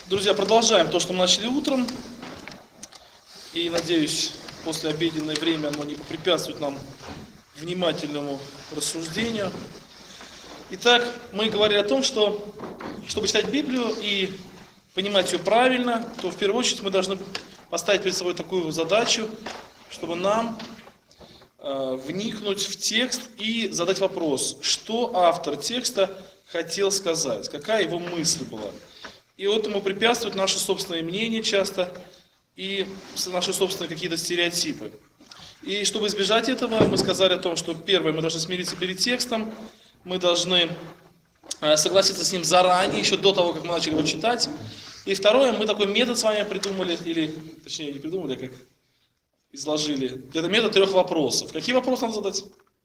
Друзья, продолжаем то, что мы начали утром. И, надеюсь, после обеденное время оно не препятствует нам внимательному рассуждению. Итак, мы говорили о том, что, чтобы читать Библию и понимать ее правильно, то в первую очередь мы должны поставить перед собой такую задачу, чтобы нам вникнуть в текст и задать вопрос, что автор текста хотел сказать, какая его мысль была. И этому препятствуют наши собственные мнения часто и наши собственные какие-то стереотипы. И чтобы избежать этого, мы сказали о том, что первое, мы должны смириться перед текстом, мы должны согласиться с ним заранее, еще до того, как мы начали его читать. И второе, мы такой метод с вами придумали, или, точнее, не придумали, а как изложили. Это метод 3 вопросов. Какие вопросы надо задать?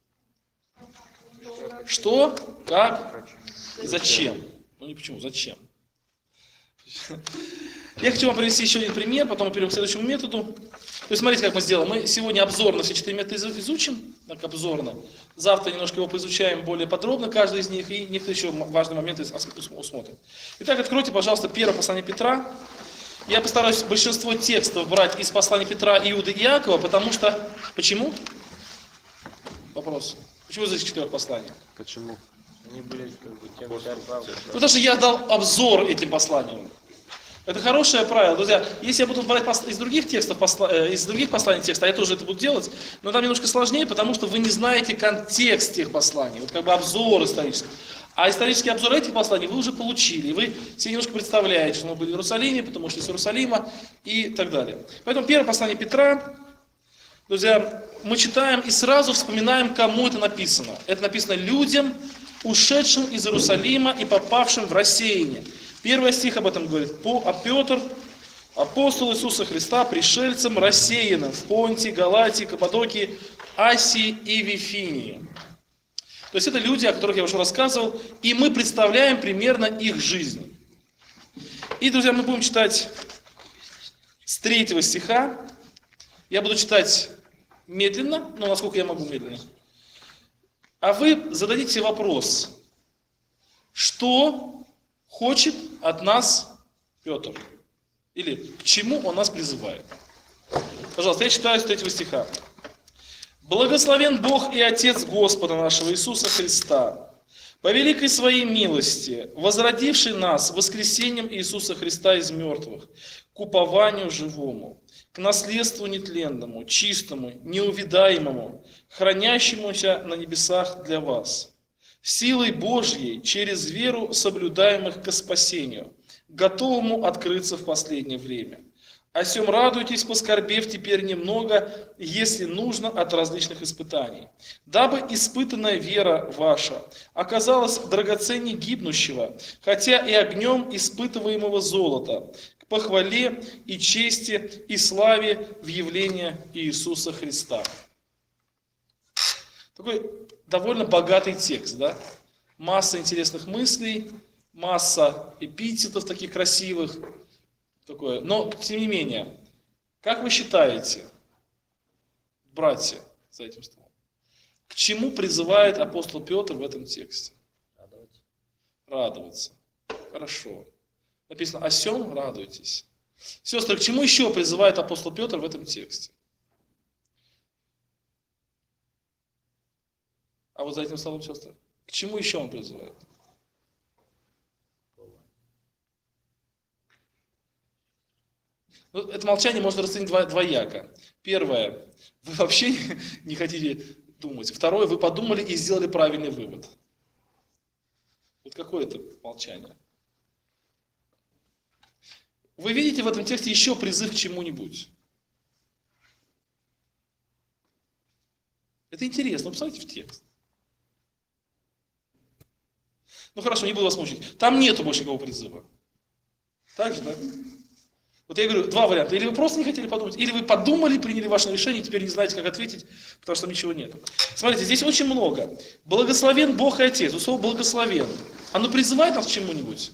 Что, как и зачем? Ну не почему, зачем? Я хочу вам привести еще один пример, потом мы перейдем к следующему методу. То есть смотрите, как мы сделаем. Мы сегодня обзорно все 4 метода изучим, так обзорно. Завтра немножко его поизучаем более подробно, каждый из них, и некоторые еще важные моменты усмотрим. Итак, откройте, пожалуйста, первое послание Петра. Я постараюсь большинство текстов брать из послания Петра, Иуды и Иакова, потому что... Почему? Вопрос. Почему из этих 4 посланий? Почему? Они были как бы тем же. Потому что я дал обзор этим посланиям. Это хорошее правило. Друзья, если я буду брать из других текстов, из других посланий текста, я тоже это буду делать, но там немножко сложнее, потому что вы не знаете контекст тех посланий. Вот как бы обзор исторический. А исторический обзор этих посланий вы уже получили. И вы себе немножко представляете, что мы были в Иерусалиме, потому что из Иерусалима и так далее. Поэтому первое послание Петра, друзья, мы читаем и сразу вспоминаем, кому это написано. Это написано людям, ушедшим из Иерусалима и попавшим в рассеяние. Первый стих об этом говорит. А Петр, апостол Иисуса Христа, пришельцам рассеянным в Понтии, Галатии, Каппадокии, Асии и Вифинии. То есть это люди, о которых я уже рассказывал, и мы представляем примерно их жизнь. И, друзья, мы будем читать с 3 стиха. Я буду читать медленно, но насколько я могу медленно. А вы зададите вопрос, что хочет от нас Петр? Или к чему он нас призывает? Пожалуйста, я читаю с 3 стиха. «Благословен Бог и Отец Господа нашего Иисуса Христа, по великой своей милости, возродивший нас воскресением Иисуса Христа из мертвых, к упованию живому, к наследству нетленному, чистому, неувидаемому, хранящемуся на небесах для вас, силой Божьей через веру соблюдаемых ко спасению, готовому открыться в последнее время. О сем радуйтесь, поскорбев теперь немного, если нужно, от различных испытаний, дабы испытанная вера ваша оказалась драгоценней гибнущего, хотя и огнем испытываемого золота, к похвале и чести и славе в явлении Иисуса Христа». Такой довольно богатый текст, да? Масса интересных мыслей, масса эпитетов таких красивых. Такое. Но, тем не менее, как вы считаете, братья, за этим столом, к чему призывает апостол Петр в этом тексте? Радоваться. Хорошо. Написано, о сем радуйтесь. Сестры, к чему еще призывает апостол Петр в этом тексте? А вот за этим столом, сестры, к чему еще он призывает? Ну, это молчание можно расценить двояко. Первое, вы вообще не хотите думать. Второе, вы подумали и сделали правильный вывод. Вот какое это молчание? Вы видите в этом тексте еще призыв к чему-нибудь? Это интересно, посмотрите в текст. Ну хорошо, не буду вас мучить. Там нету больше никакого призыва. Так же, да? Вот я говорю, 2 варианта. Или вы просто не хотели подумать, или вы подумали, приняли ваше решение, и теперь не знаете, как ответить, потому что там ничего нет. Смотрите, здесь очень много. Благословен Бог и Отец. Слово благословен. Оно призывает нас к чему-нибудь?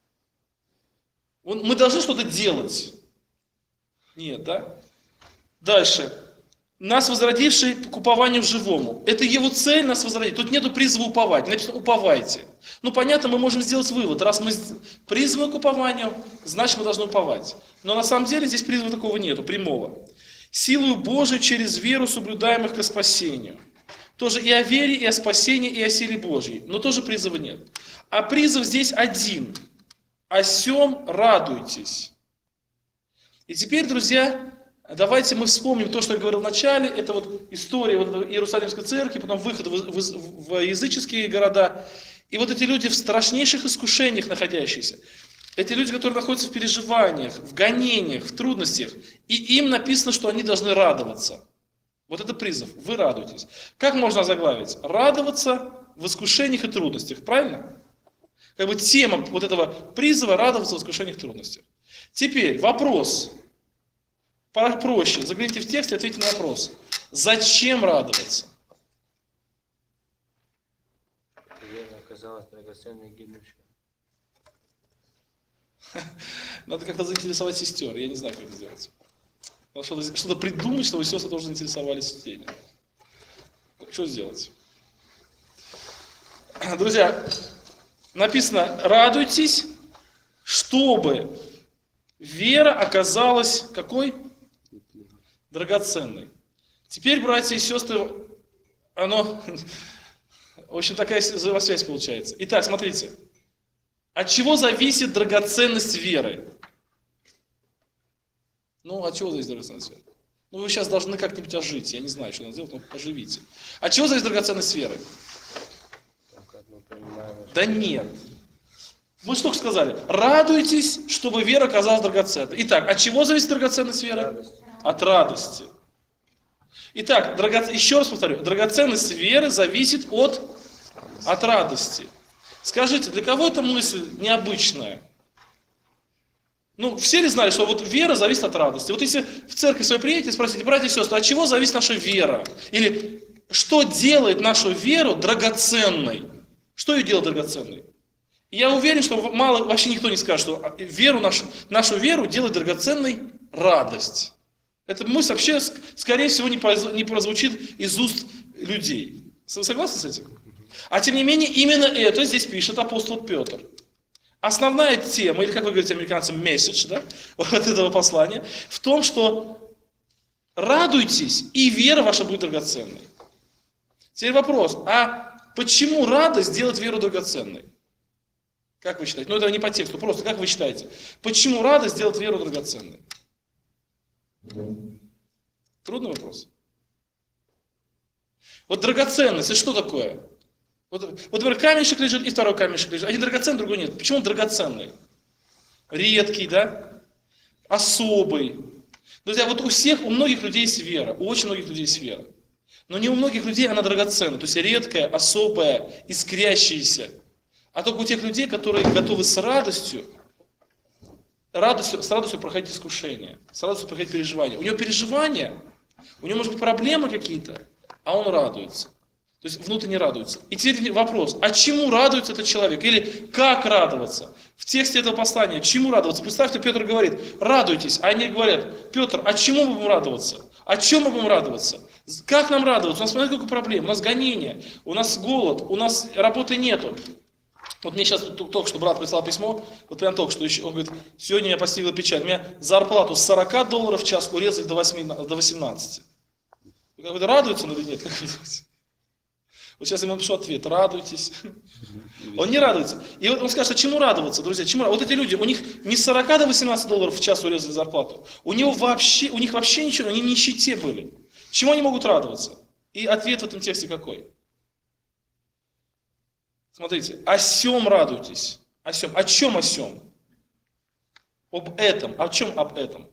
Мы должны что-то делать. Нет, да? Дальше. Нас возродивший к упованию живому. Это его цель нас возродить. Тут нету призыва уповать. Написано, уповайте. Ну, понятно, мы можем сделать вывод. Раз мы призваны к упованию, значит, мы должны уповать. Но на самом деле здесь призыва такого нету, прямого. Силою Божией через веру соблюдаемых ко спасению. Тоже и о вере, и о спасении, и о силе Божьей. Но тоже призыва нет. А призыв здесь один. О сем радуйтесь. И теперь, друзья, давайте мы вспомним то, что я говорил в начале. Это вот история вот Иерусалимской церкви, потом выход в языческие города. И вот эти люди в страшнейших искушениях находящиеся. Эти люди, которые находятся в переживаниях, в гонениях, в трудностях. И им написано, что они должны радоваться. Вот это призыв. Вы радуетесь. Как можно озаглавить? Радоваться в искушениях и трудностях. Правильно? Как бы тема вот этого призыва — радоваться в искушениях и трудностях. Теперь вопрос. Проще. Загляните в текст и ответьте на вопрос. Зачем радоваться? Вера оказалась драгоценной гибнущей. Надо как-то заинтересовать сестер. Я не знаю, как это сделать. Что-то придумать, чтобы сестры тоже заинтересовались в теме. Что сделать? Друзья, написано: радуйтесь, чтобы вера оказалась какой? Драгоценной. Теперь, братья и сестры, в общем, такая взаимосвязь получается. Итак, смотрите. От чего зависит драгоценность веры? Ну, от чего зависит драгоценность веры? Ну, вы сейчас должны как-нибудь ожить. Я не знаю, что надо сделать, но поживите. От чего зависит драгоценность веры? Да нет. Мы что сказали? Радуйтесь, чтобы вера оказалась драгоценной. Итак, от чего зависит драгоценность веры? Радость. От радости. Итак, еще раз повторю. Драгоценность веры зависит от радости. Скажите, для кого эта мысль необычная? Ну, все ли знали, что вот вера зависит от радости? Вот если в церковь своей приедете, спросите: братья и сестры, от чего зависит наша вера? Или что делает нашу веру драгоценной? Что ее делает драгоценной? И я уверен, что вообще никто не скажет, что нашу веру делает драгоценной радость. Эта мысль вообще, скорее всего, не прозвучит из уст людей. Вы согласны с этим? А тем не менее, именно это здесь пишет апостол Петр. Основная тема, или, как вы говорите американцы, message, да, вот этого послания, в том, что радуйтесь, и вера ваша будет драгоценной. Теперь вопрос: а почему радость делает веру драгоценной? Как вы считаете? Ну, это не по тексту, просто как вы считаете? Почему радость делает веру драгоценной? Трудный вопрос. Вот драгоценность, это что такое? Вот, например, камешек лежит, и второй камешек лежит. Один драгоценный, другой нет. Почему он драгоценный? Редкий, да? Особый. Друзья, вот у многих людей есть вера. У очень многих людей есть вера. Но не у многих людей она драгоценная. То есть редкая, особая, искрящаяся. А только у тех людей, которые готовы с радостью проходить искушения, с радостью проходить переживания. У него переживания, у него может быть проблемы какие-то, а он радуется. То есть внутренне радуется. И теперь вопрос: а чему радуется этот человек? Или как радоваться? В тексте этого послания чему радоваться? Представьте, Петр говорит: радуйтесь. А они говорят: Петр, а чему мы будем радоваться? О чем мы будем радоваться? Как нам радоваться? У нас смотрите, сколько проблем. У нас гонение, у нас голод, у нас работы нету. Вот мне сейчас только что брат прислал письмо, вот прям только что еще, он говорит: сегодня меня постигла печаль, меня зарплату с $40 в час урезали до 18. Вы радуется он или нет? Как вы думаете? Вот сейчас ему напишу ответ: радуйтесь. Он не радуется. И вот он скажет: а чему радоваться, друзья? Чему? Вот эти люди, у них не с 40 до $18 в час урезали зарплату. У них вообще ничего, они в нищете были. Чему они могут радоваться? И ответ в этом тексте какой? Смотрите: о сем радуйтесь. О сем. О чем о сем? Об этом. О чем об этом?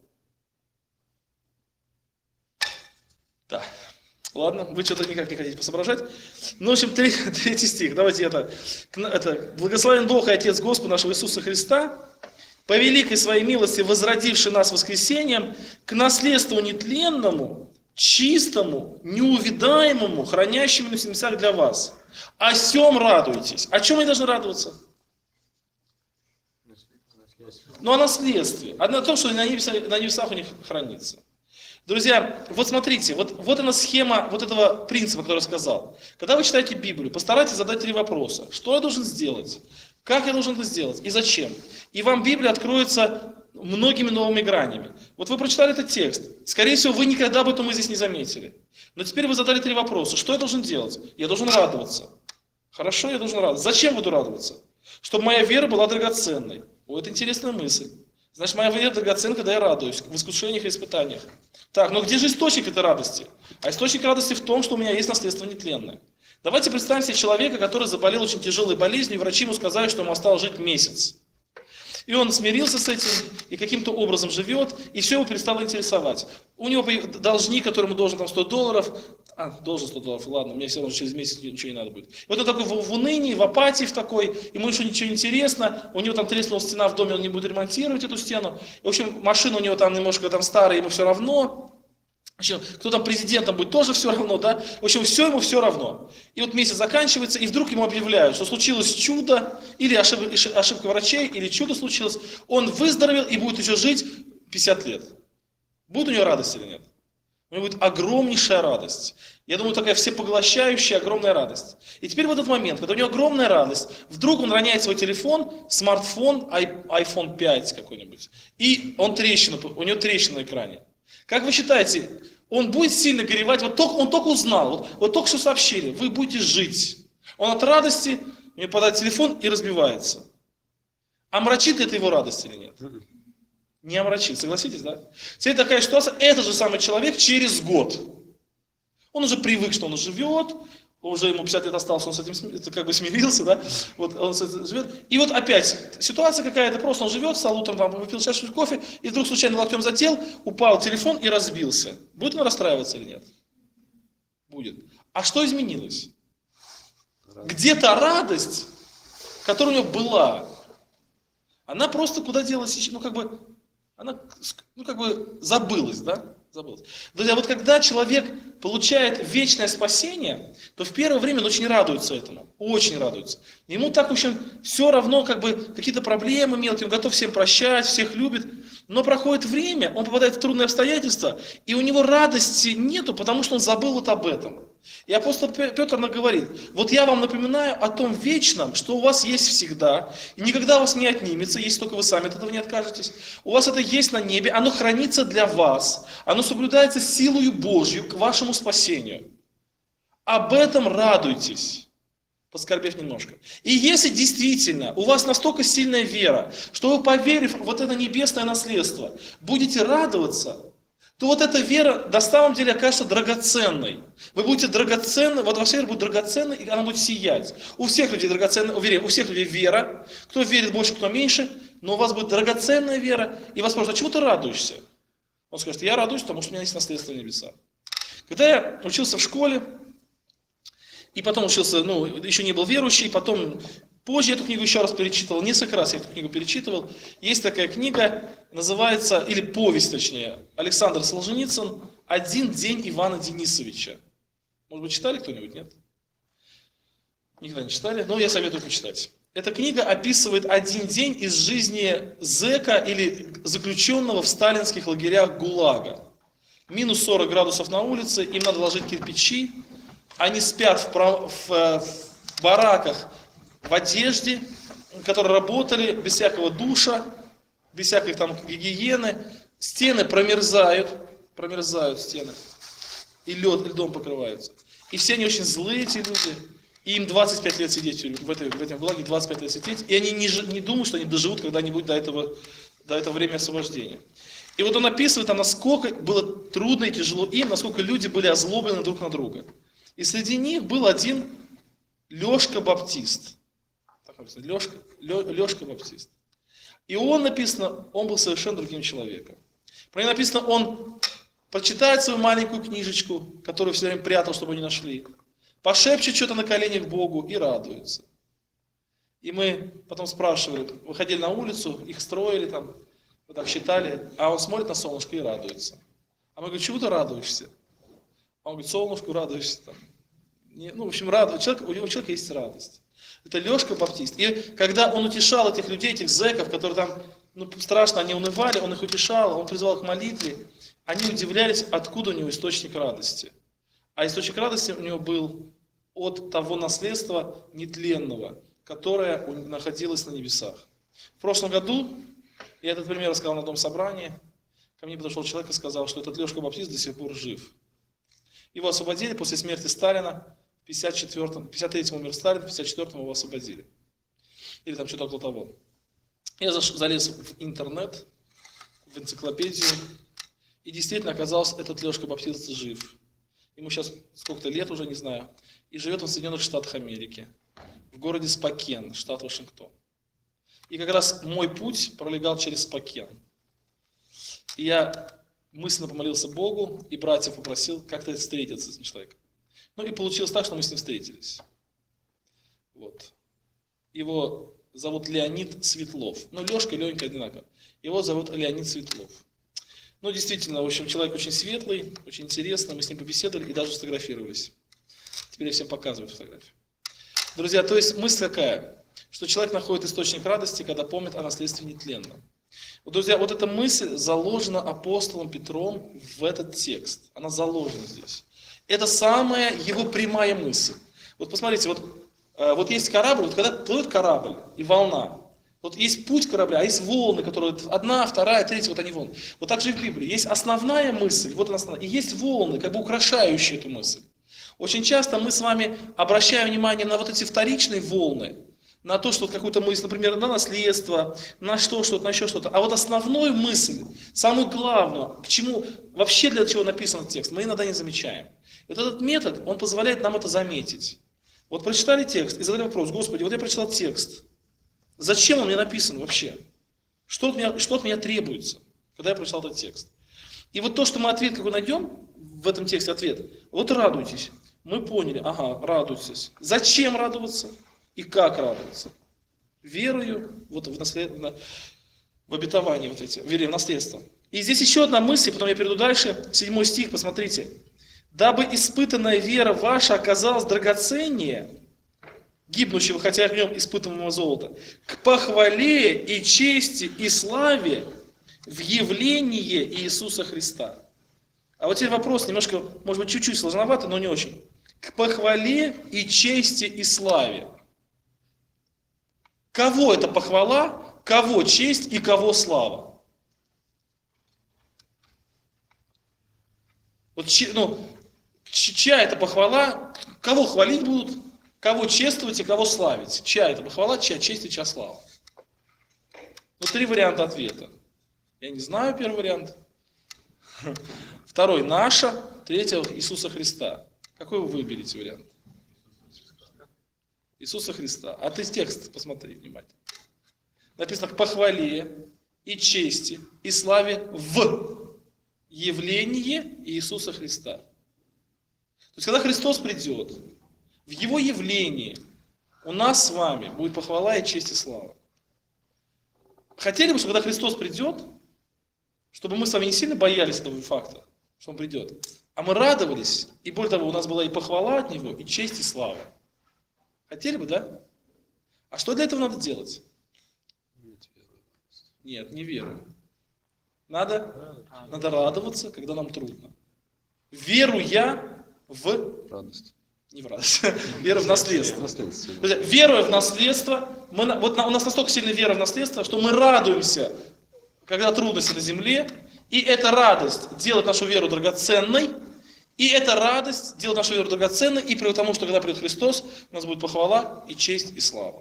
Да. Ладно, вы что-то никак не хотите посоображать. Ну, в общем, третий стих. Давайте это. Благословен Бог и Отец Господа нашего Иисуса Христа, по великой своей милости, возродивший нас воскресением, к наследству нетленному, чистому, неувидаемому, хранящему на небесах для вас. О сем радуйтесь. О чем они должны радоваться? Ну, о наследстве. О том, что на небесах у них хранится. Друзья, вот смотрите, вот она схема вот этого принципа, который я сказал. Когда вы читаете Библию, постарайтесь задать 3 вопроса. Что я должен сделать? Как я должен это сделать? И зачем? И вам Библия откроется многими новыми гранями. Вот вы прочитали этот текст. Скорее всего, вы никогда об этом здесь не заметили. Но теперь вы задали 3 вопроса. Что я должен делать? Я должен радоваться. Хорошо, я должен радоваться. Зачем буду радоваться? Чтобы моя вера была драгоценной. О, это интересная мысль. Значит, моя вера драгоценна, когда я радуюсь в искушениях и испытаниях. Так, но где же источник этой радости? А источник радости в том, что у меня есть наследство нетленное. Давайте представим себе человека, который заболел очень тяжелой болезнью, и врачи ему сказали, что ему осталось жить месяц. И он смирился с этим, и каким-то образом живет, и все его перестало интересовать. У него должник, которому должен там $100, должен $100, ладно, мне все равно через месяц ничего не надо будет. И вот он такой в унынии, в апатии в такой, ему еще ничего не интересно, у него там треснула стена в доме, он не будет ремонтировать эту стену. В общем, машина у него там немножко там старая, ему все равно. В общем, кто там президентом будет, тоже все равно, да? В общем, все ему все равно. И вот месяц заканчивается, и вдруг ему объявляют, что случилось чудо, или ошибка врачей, или чудо случилось. Он выздоровел и будет еще жить 50 лет. Будет у него радость или нет? У него будет огромнейшая радость. Я думаю, такая всепоглощающая огромная радость. И теперь в этот момент, когда у него огромная радость, вдруг он роняет свой телефон, смартфон, iPhone 5 какой-нибудь, и у него трещина на экране. Как вы считаете, он будет сильно горевать? Он только узнал, вот только что сообщили, вы будете жить. Он от радости, у него падает телефон и разбивается. Омрачит это его радость или нет? Не омрачит, согласитесь, да? Теперь такая ситуация, этот же самый человек через год. Он уже привык, что он живет, уже ему 50 лет осталось, он с этим как бы смирился, да? Вот он с этим живет. И вот опять ситуация какая-то, просто он живет, встал утром, там, выпил чашку кофе, и вдруг случайно локтем задел, упал телефон и разбился. Будет он расстраиваться или нет? Будет. А что изменилось? Где-то радость, которая у него была, она просто куда делась, она забылась, да? Забылась. Друзья, вот когда человек получает вечное спасение, то в первое время он очень радуется этому, очень радуется. Ему так, в общем, все равно, какие-то проблемы мелкие, он готов всем прощать, всех любит. Но проходит время, он попадает в трудные обстоятельства, и у него радости нету, потому что он забыл вот об этом. И апостол Петр говорит, вот я вам напоминаю о том вечном, что у вас есть всегда, и никогда у вас не отнимется, если только вы сами от этого не откажетесь. У вас это есть на небе, оно хранится для вас, оно соблюдается силою Божью к вашему спасению. Об этом радуйтесь, поскорбев немножко. И если действительно у вас настолько сильная вера, что вы, поверив в вот это небесное наследство, будете радоваться, то вот эта вера на самом деле окажется драгоценной. Вы будете драгоценны, вот ваша вера будет драгоценной, и она будет сиять. У всех людей драгоценная, у всех людей вера, кто верит больше, кто меньше, но у вас будет драгоценная вера, и вас спросят, а чему ты радуешься? Он скажет, я радуюсь, потому что у меня есть наследство небеса. Когда я учился в школе, и потом учился, еще не был верующий, потом позже я эту книгу еще раз перечитывал, несколько раз я эту книгу перечитывал. Есть такая книга, называется, или повесть точнее, Александр Солженицын «Один день Ивана Денисовича». Может быть, читали кто-нибудь, нет? Никогда не читали, но я советую почитать. Эта книга описывает один день из жизни зэка или заключенного в сталинских лагерях ГУЛАГа. Минус 40 градусов на улице, им надо ложить кирпичи, они спят в бараках, в одежде, которые работали без всякого душа, без всякой там гигиены. Стены промерзают стены, и льдом покрываются. И все они очень злые, эти люди. И им 25 лет сидеть в этом ГУЛАГе, 25 лет сидеть. И они не думают, что они доживут когда-нибудь до этого времени освобождения. И вот он описывает, насколько было трудно и тяжело им, насколько люди были озлоблены друг на друга. И среди них был один Лешка Баптист. Так написано, Лешка Баптист. И он был совершенно другим человеком. Про него написано, он прочитает свою маленькую книжечку, которую все время прятал, чтобы не нашли, пошепчет что-то на коленях Богу и радуется. И мы потом спрашивали, выходили на улицу, их строили там, мы там считали, а он смотрит на солнышко и радуется. А мы говорим, чему ты радуешься? Он говорит, солнышку радуешься там. В общем, у человека есть радость. Это Лешка Баптист. И когда он утешал этих людей, этих зэков, которые там ну, страшно, они унывали, он их утешал, он призывал к молитве. Они удивлялись, откуда у него источник радости. А источник радости у него был от того наследства нетленного, которое находилось на небесах. В прошлом году, я этот пример рассказал на том собрании, ко мне подошел человек и сказал, что этот Лешка Баптист до сих пор жив. Его освободили после смерти Сталина, в 53-м умер Сталин, в 54-м его освободили. Или там что-то около того. Я залез в интернет, в энциклопедию, и действительно оказалось, этот Лешка Баптист жив. Ему сейчас сколько-то лет уже, не знаю, и живет он в Соединенных Штатах Америки, в городе Спокен, штат Вашингтон. И как раз мой путь пролегал через Спокен. И я мысленно помолился Богу, и братьев попросил как-то встретиться с этим человеком. Ну и получилось так, что мы с ним встретились. Вот. Его зовут Леонид Светлов. Ну, Лешка и Ленька одинаково. Его зовут Леонид Светлов. Ну, действительно, в общем, человек очень светлый, очень интересный. Мы с ним побеседовали и даже сфотографировались. Теперь я всем показываю фотографию. Друзья, то есть мысль какая? Что человек находит источник радости, когда помнит о наследстве нетленном. Вот, друзья, вот эта мысль заложена апостолом Петром в этот текст. Она заложена здесь. Это самая его прямая мысль. Вот посмотрите, вот есть корабль, вот когда плывет корабль и волна, вот есть путь корабля, а есть волны, которые одна, вторая, третья, вот они волны. Вот так же и в Библии. Есть основная мысль, вот она основная, и есть волны, как бы украшающие эту мысль. Очень часто мы с вами обращаем внимание на вот эти вторичные волны, на то, что какую-то мысль, например, на наследство, на что-то, на еще что-то. А вот основную мысль, самую главную, к чему, вообще для чего написан текст, мы иногда не замечаем. И вот этот метод, он позволяет нам это заметить. Вот прочитали текст и задали вопрос: Господи, вот я прочитал текст. Зачем он мне написан вообще? Что от меня требуется, когда я прочитал этот текст? И вот то, что мы ответ какой найдем в этом тексте, ответ: вот радуйтесь. Мы поняли, ага, радуйтесь. Зачем радоваться и как радоваться? Верою вот в обетование вот эти, верой в наследство. И здесь еще одна мысль, потом я перейду дальше, 7 стих, посмотрите. Дабы испытанная вера ваша оказалась драгоценнее гибнущего, хотя в нем испытанного золота, к похвале и чести и славе в явлении Иисуса Христа. А вот теперь вопрос немножко, может быть, чуть-чуть сложновато, но не очень. К похвале и чести и славе. Кого это похвала, кого честь и кого слава? Вот, чья это похвала, кого хвалить будут, кого чествовать и кого славить? Чья это похвала, чья честь и чья слава? Ну, 3 варианта ответа. Я не знаю первый вариант. Второй наша, третий Иисуса Христа. Какой вы выберете вариант? Иисуса Христа. А ты текст посмотри внимательно. Написано: к похвале и чести и славе в явлении Иисуса Христа. То есть, когда Христос придет, в Его явлении у нас с вами будет похвала и честь и слава. Хотели бы, чтобы когда Христос придет, чтобы мы с вами не сильно боялись этого факта, что Он придет, а мы радовались, и более того, у нас была и похвала от Него, и честь, и слава. Хотели бы, да? А что для этого надо делать? Нет, не веру. Надо радоваться, когда нам трудно. Веруя в радость. Не в радость. Вера в наследство. Наследство. Веруя в наследство, у нас настолько сильная вера в наследство, что мы радуемся, когда трудности на земле, и эта радость делает нашу веру драгоценной, и эта радость делает нашу веру драгоценной, и приводит к тому, что когда придет Христос, у нас будет похвала и честь и слава.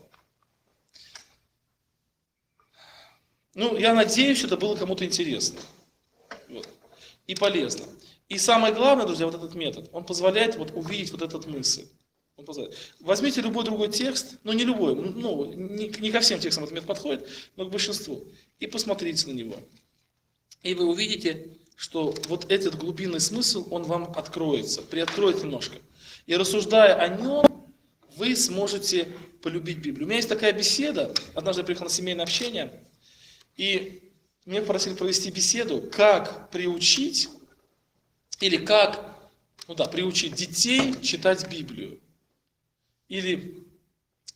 Ну, я надеюсь, что это было кому-то интересно. Вот. И полезно. И самое главное, друзья, вот этот метод, он позволяет увидеть вот эту мысль. Он позволяет. Возьмите любой другой текст, но не любой, не ко всем текстам этот метод подходит, но к большинству, и посмотрите на него. И вы увидите, что вот этот глубинный смысл, он вам откроется, приоткроет немножко. И рассуждая о нем, вы сможете полюбить Библию. У меня есть такая беседа, однажды я приехал на семейное общение, и меня попросили провести беседу, как приучить, или приучить детей читать Библию. Или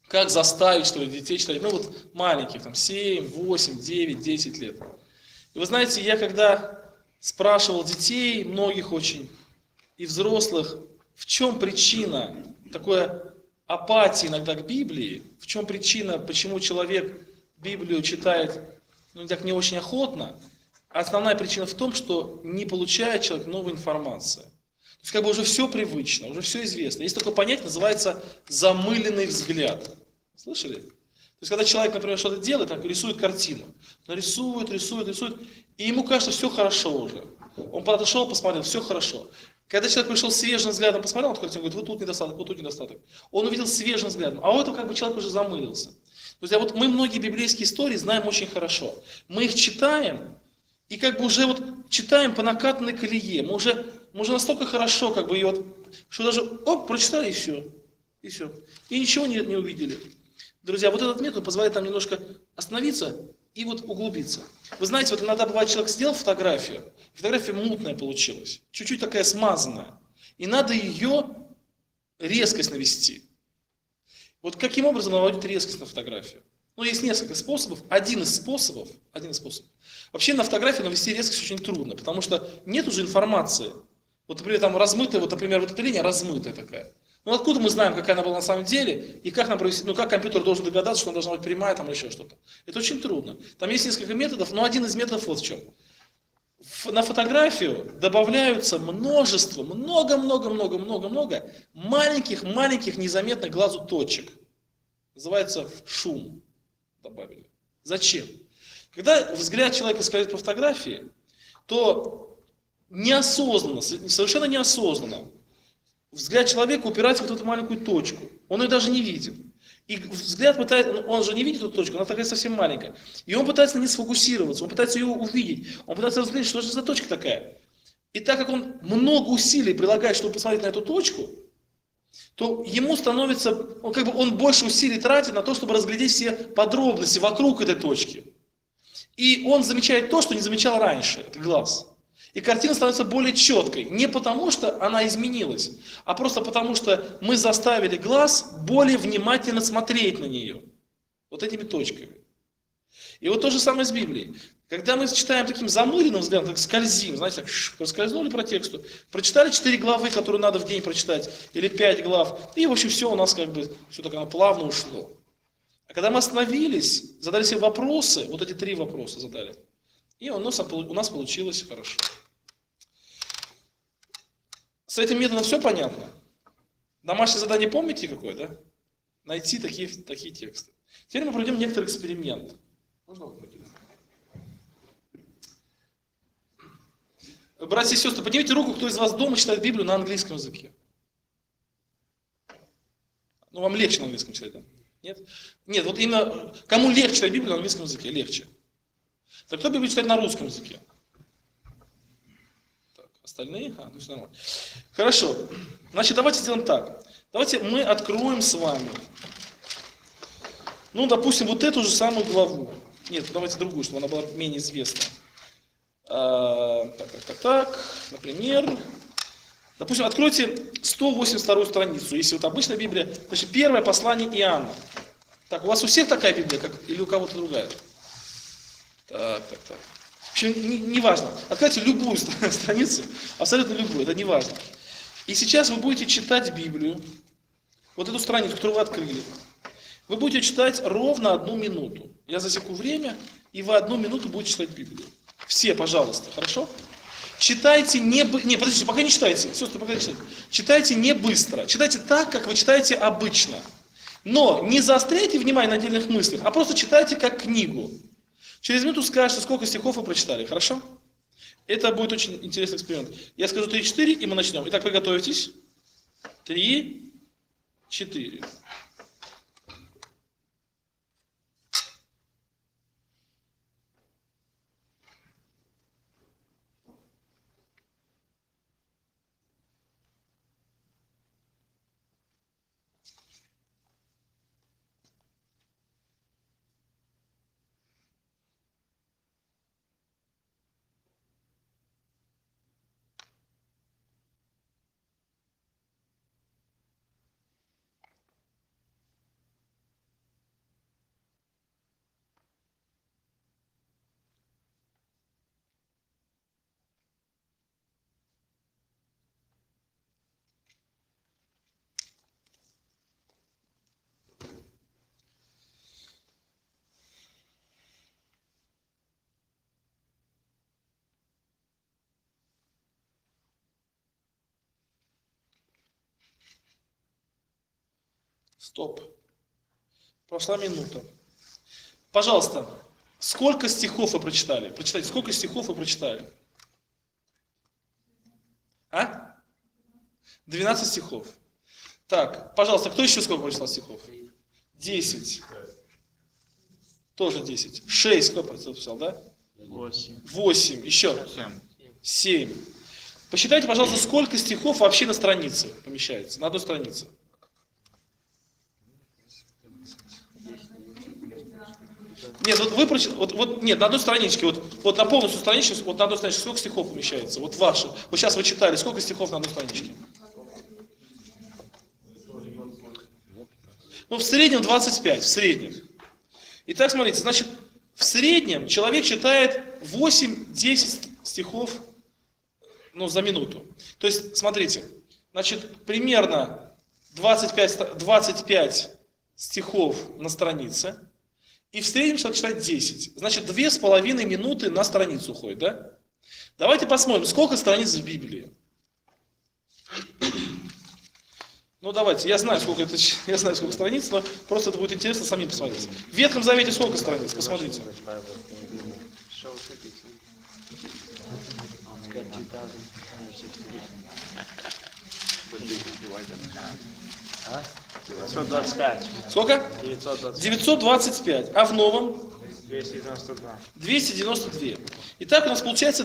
Как заставить, что ли, детей читать, ну вот маленьких, там 7, 8, 9, 10 лет. И вы знаете, я когда спрашивал детей, многих очень, и взрослых, в чем причина такой апатии иногда к Библии, в чем причина, почему человек Библию читает, ну, так не очень охотно, основная причина в том, что не получает человек новой информации. То есть как бы уже все привычно, уже все известно. Есть такое понятие, называется замыленный взгляд. Слышали? То есть когда человек, например, что-то делает, так, рисует картину, он рисует, и ему кажется, все хорошо уже. Он подошел, посмотрел, все хорошо. Когда человек пришел свежим взглядом, посмотрел на эту картину, говорит, вот тут недостаток, вот тут недостаток. Он увидел свежим взглядом, а у этого как бы человек уже замылился. Друзья, вот мы многие библейские истории знаем очень хорошо. Мы их читаем, и как бы уже вот читаем по накатанной колее. Мы уже настолько хорошо, как бы ее вот, что даже, оп, прочитали и все. И все. И ничего не увидели. Друзья, вот этот метод позволяет нам немножко остановиться и вот углубиться. Вы знаете, вот иногда бывает, человек сделал фотографию, фотография мутная получилась, чуть-чуть такая смазанная, и надо ее резкость навести. Вот каким образом наводить резкость на фотографию? Ну, есть несколько способов. Один из способов. Вообще на фотографии навести резкость очень трудно, потому что нет уже информации. Вот, например, там размытая, вот, например, вот эта линия размытая такая. Ну, откуда мы знаем, какая она была на самом деле, и как нам провести, ну, как компьютер должен догадаться, что она должна быть прямая, там, или еще что-то. Это очень трудно. Там есть несколько методов, но один из методов вот в чем. На фотографию добавляются множество, много маленьких незаметных глазу точек. Называется шум. Добавили. Зачем? Когда взгляд человека скользит по фотографии, то неосознанно, совершенно неосознанно, взгляд человека упирается в вот эту маленькую точку. Он ее даже не видит. И взгляд пытается, он же не видит эту точку, она такая совсем маленькая. И он пытается на ней сфокусироваться, он пытается ее увидеть, он пытается разглядеть, что же за точка такая. И так как он много усилий прилагает, чтобы посмотреть на эту точку, то ему становится, он больше усилий тратит на то, чтобы разглядеть все подробности вокруг этой точки. И он замечает то, что не замечал раньше, это глаз. И картина становится более четкой. Не потому, что она изменилась, а просто потому, что мы заставили глаз более внимательно смотреть на нее. Вот этими точками. И вот то же самое с Библией. Когда мы читаем таким замыленным взглядом, так скользим, знаете, так проскользнули по тексту, прочитали 4 главы, которые надо в день прочитать, или 5 глав, и в общем все у нас как бы, все так оно плавно ушло. А когда мы остановились, задали себе вопросы, вот эти 3 вопроса задали, и у нас получилось хорошо. С этим методом все понятно? Домашнее задание помните какое, да? Найти такие тексты. Теперь мы проведем некоторый эксперимент. Можно вот пройти? Братья и сестры, поднимите руку, кто из вас дома читает Библию на английском языке. Ну, вам легче на английском читать, да? Нет? Нет, вот именно, кому легче читать Библию на английском языке? Легче. Так кто Библию читает на русском языке? Так, остальные? Ну все нормально. Хорошо. Значит, давайте сделаем так. Давайте мы откроем с вами, ну, допустим, вот эту же самую главу. Нет, давайте другую, чтобы она была менее известна. Например, допустим, откройте 182 страницу, если вот обычная Библия, значит, первое послание Иоанна. Так, у вас у всех такая Библия, или у кого-то другая? Так. В общем, не важно. Откройте любую страницу, абсолютно любую, это не важно. И сейчас вы будете читать Библию, вот эту страницу, которую вы открыли. Вы будете читать ровно 1 минуту. Я засеку время, и вы 1 минуту будете читать Библию. Все, пожалуйста, хорошо? Читайте подождите, пока не читайте. Сестры, пока не читайте. Читайте не быстро. Читайте так, как вы читаете обычно. Но не заостряйте внимание на отдельных мыслях, а просто читайте как книгу. Через минуту скажете, сколько стихов вы прочитали, хорошо? Это будет очень интересный эксперимент. Я скажу 3-4, и мы начнем. Итак, приготовьтесь. 3, 4. Стоп. Прошла минута. Пожалуйста, сколько стихов вы прочитали? Прочитайте, сколько стихов вы прочитали? А? 12 стихов. Так, пожалуйста, кто еще сколько прочитал стихов? 10. Тоже 10. 6, кто прочитал, да? 8. 8. Еще. 7. Посчитайте, пожалуйста, сколько стихов вообще на странице помещается, на одной странице. Нет, вот вы прочитали, нет, на одной страничке, вот на полностью страничке, вот на одной страничке сколько стихов помещается? Вот ваши. Вот сейчас вы читали, сколько стихов на одной страничке? Ну, в среднем 25, в среднем. Итак, смотрите, значит, в среднем человек читает 8-10 стихов, ну, за минуту. То есть, смотрите, значит, примерно 25 стихов на странице, и в среднем человек читает 10. Значит, 2,5 минуты на страницу уходит, да? Давайте посмотрим, сколько страниц в Библии. Ну, давайте, я знаю, сколько страниц, но просто это будет интересно самим посмотреть. В Ветхом Завете сколько страниц? Посмотрите. А? 925. Сколько? 925. 925. А в Новом? 292. 292. Итак, у нас получается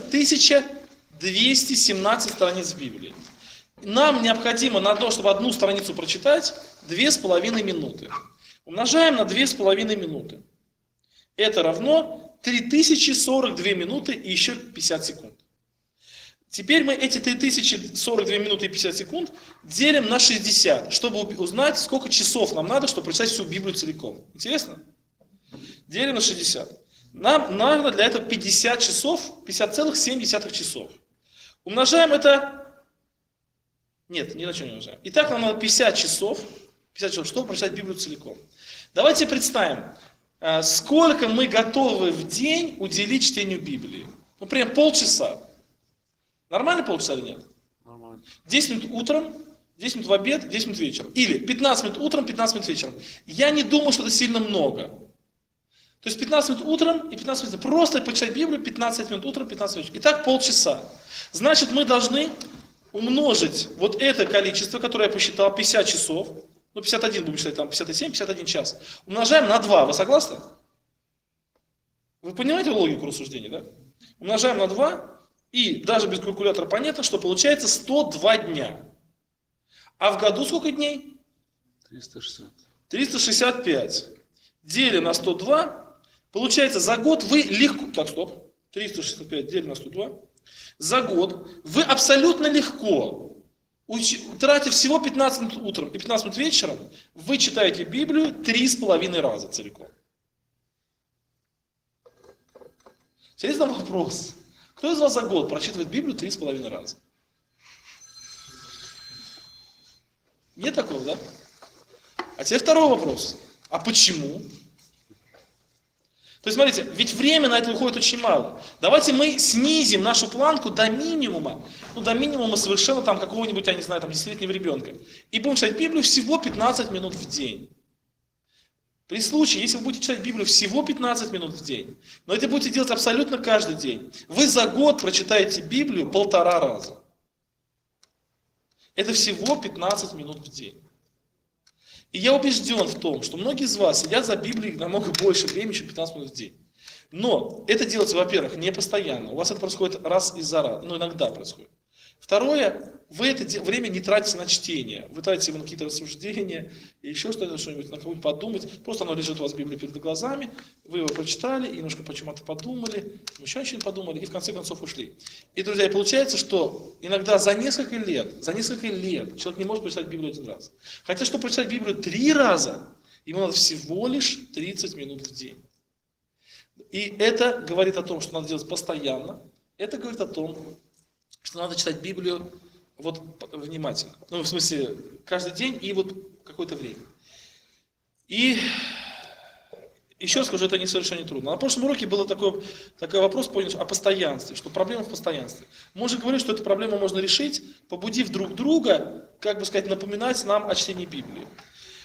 1217 страниц в Библии. Нам необходимо на то, чтобы одну страницу прочитать, 2,5 минуты. Умножаем на 2,5 минуты. Это равно 3042 минуты и еще 50 секунд. Теперь мы эти 3042 минуты и 50 секунд делим на 60, чтобы узнать, сколько часов нам надо, чтобы прочитать всю Библию целиком. Интересно? Делим на 60. Нам надо для этого 50 часов, 50,7 часов. Умножаем это... Нет, ни на что не умножаем. Итак, нам надо 50 часов, чтобы прочитать Библию целиком. Давайте представим, сколько мы готовы в день уделить чтению Библии. Например, полчаса. Нормально полчаса или нет? Нормально. 10 минут утром, 10 минут в обед, 10 минут вечером. Или 15 минут утром, 15 минут вечером. Я не думаю, что это сильно много. То есть 15 минут утром и 15 минут. Просто почитать Библию 15 минут утром, 15 минут вечером. Итак, полчаса. Значит, мы должны умножить вот это количество, которое я посчитал, 50 часов. Ну, 51 будем считать, там 57, 51 час. Умножаем на 2. Вы согласны? Вы понимаете логику рассуждения, да? Умножаем на 2. И даже без калькулятора понятно, что получается 102 дня. А в году сколько дней? 360. 365. Делим на 102. Получается, за год вы легко... Так, стоп. 365 делим на 102. За год вы абсолютно легко, тратя всего 15 минут утром и 15 минут вечером, вы читаете Библию 3,5 раза целиком. Интересный вопрос. Кто из вас за год прочитывает Библию 3,5 раза? Нет такого, да? А теперь второй вопрос. А почему? То есть, смотрите, ведь время на это уходит очень мало. Давайте мы снизим нашу планку до минимума. Ну, до минимума совершенно там какого-нибудь, я не знаю, там 10-летнего ребенка. И будем читать Библию всего 15 минут в день. При случае, если вы будете читать Библию всего 15 минут в день, но это будете делать абсолютно каждый день, вы за год прочитаете Библию 1,5 раза. Это всего 15 минут в день. И я убежден в том, что многие из вас сидят за Библией намного больше времени, чем 15 минут в день. Но это делается, во-первых, не постоянно. У вас это происходит раз из-за раза, ну иногда происходит. Второе, вы это время не тратите на чтение. Вы тратите его на какие-то рассуждения, еще что-нибудь, на кого-нибудь подумать. Просто оно лежит у вас Библия перед глазами, вы его прочитали, немножко почему-то подумали, еще что-нибудь подумали, и в конце концов ушли. И, друзья, получается, что иногда за несколько лет человек не может прочитать Библию 1 раз. Хотя, чтобы прочитать Библию 3 раза, ему надо всего лишь 30 минут в день. И это говорит о том, что надо делать постоянно. Это говорит о том, что надо читать Библию вот внимательно. Ну, в смысле, каждый день и вот какое-то время. И еще раз скажу, это не совершенно трудно. На прошлом уроке был такой вопрос, понял, о постоянстве, что проблема в постоянстве. Мы уже говорили, что эту проблему можно решить, побудив друг друга, как бы сказать, напоминать нам о чтении Библии.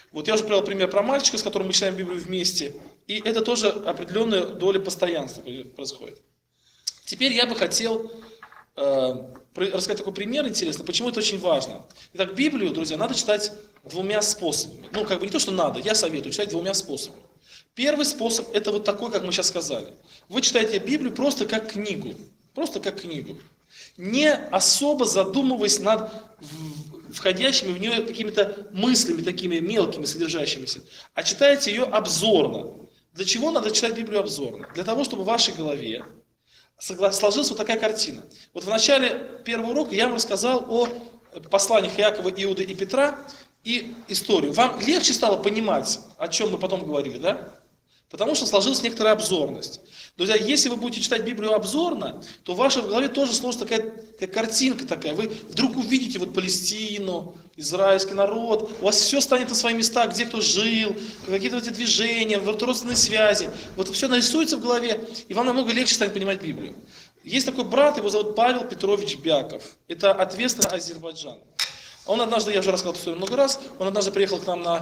Вот я уже привел пример про мальчика, с которым мы читаем Библию вместе. И это тоже определенная доля постоянства происходит. Теперь я бы хотел рассказать такой пример интересный, почему это очень важно. Итак, Библию, друзья, надо читать двумя способами. Ну, как бы не то, что надо, я советую читать двумя способами. Первый способ – это вот такой, как мы сейчас сказали. Вы читаете Библию просто как книгу. Просто как книгу. Не особо задумываясь над входящими в нее какими-то мыслями такими мелкими, содержащимися, а читаете ее обзорно. Для чего надо читать Библию обзорно? Для того, чтобы в вашей голове сложилась вот такая картина. Вот в начале первого урока я вам рассказал о посланиях Иакова, Иуды и Петра и историю. Вам легче стало понимать, о чем мы потом говорили, да? Потому что сложилась некоторая обзорность. Друзья, если вы будете читать Библию обзорно, то в вашей голове тоже сложится такая картинка такая. Вы вдруг увидите вот Палестину, израильский народ, у вас все станет на свои места, где кто жил, какие-то эти движения, вот родственные связи. Вот все нарисуется в голове, и вам намного легче станет понимать Библию. Есть такой брат, его зовут Павел Петрович Бяков. Это ответственный Азербайджан. Он однажды, я уже рассказал эту историю много раз, он однажды приехал к нам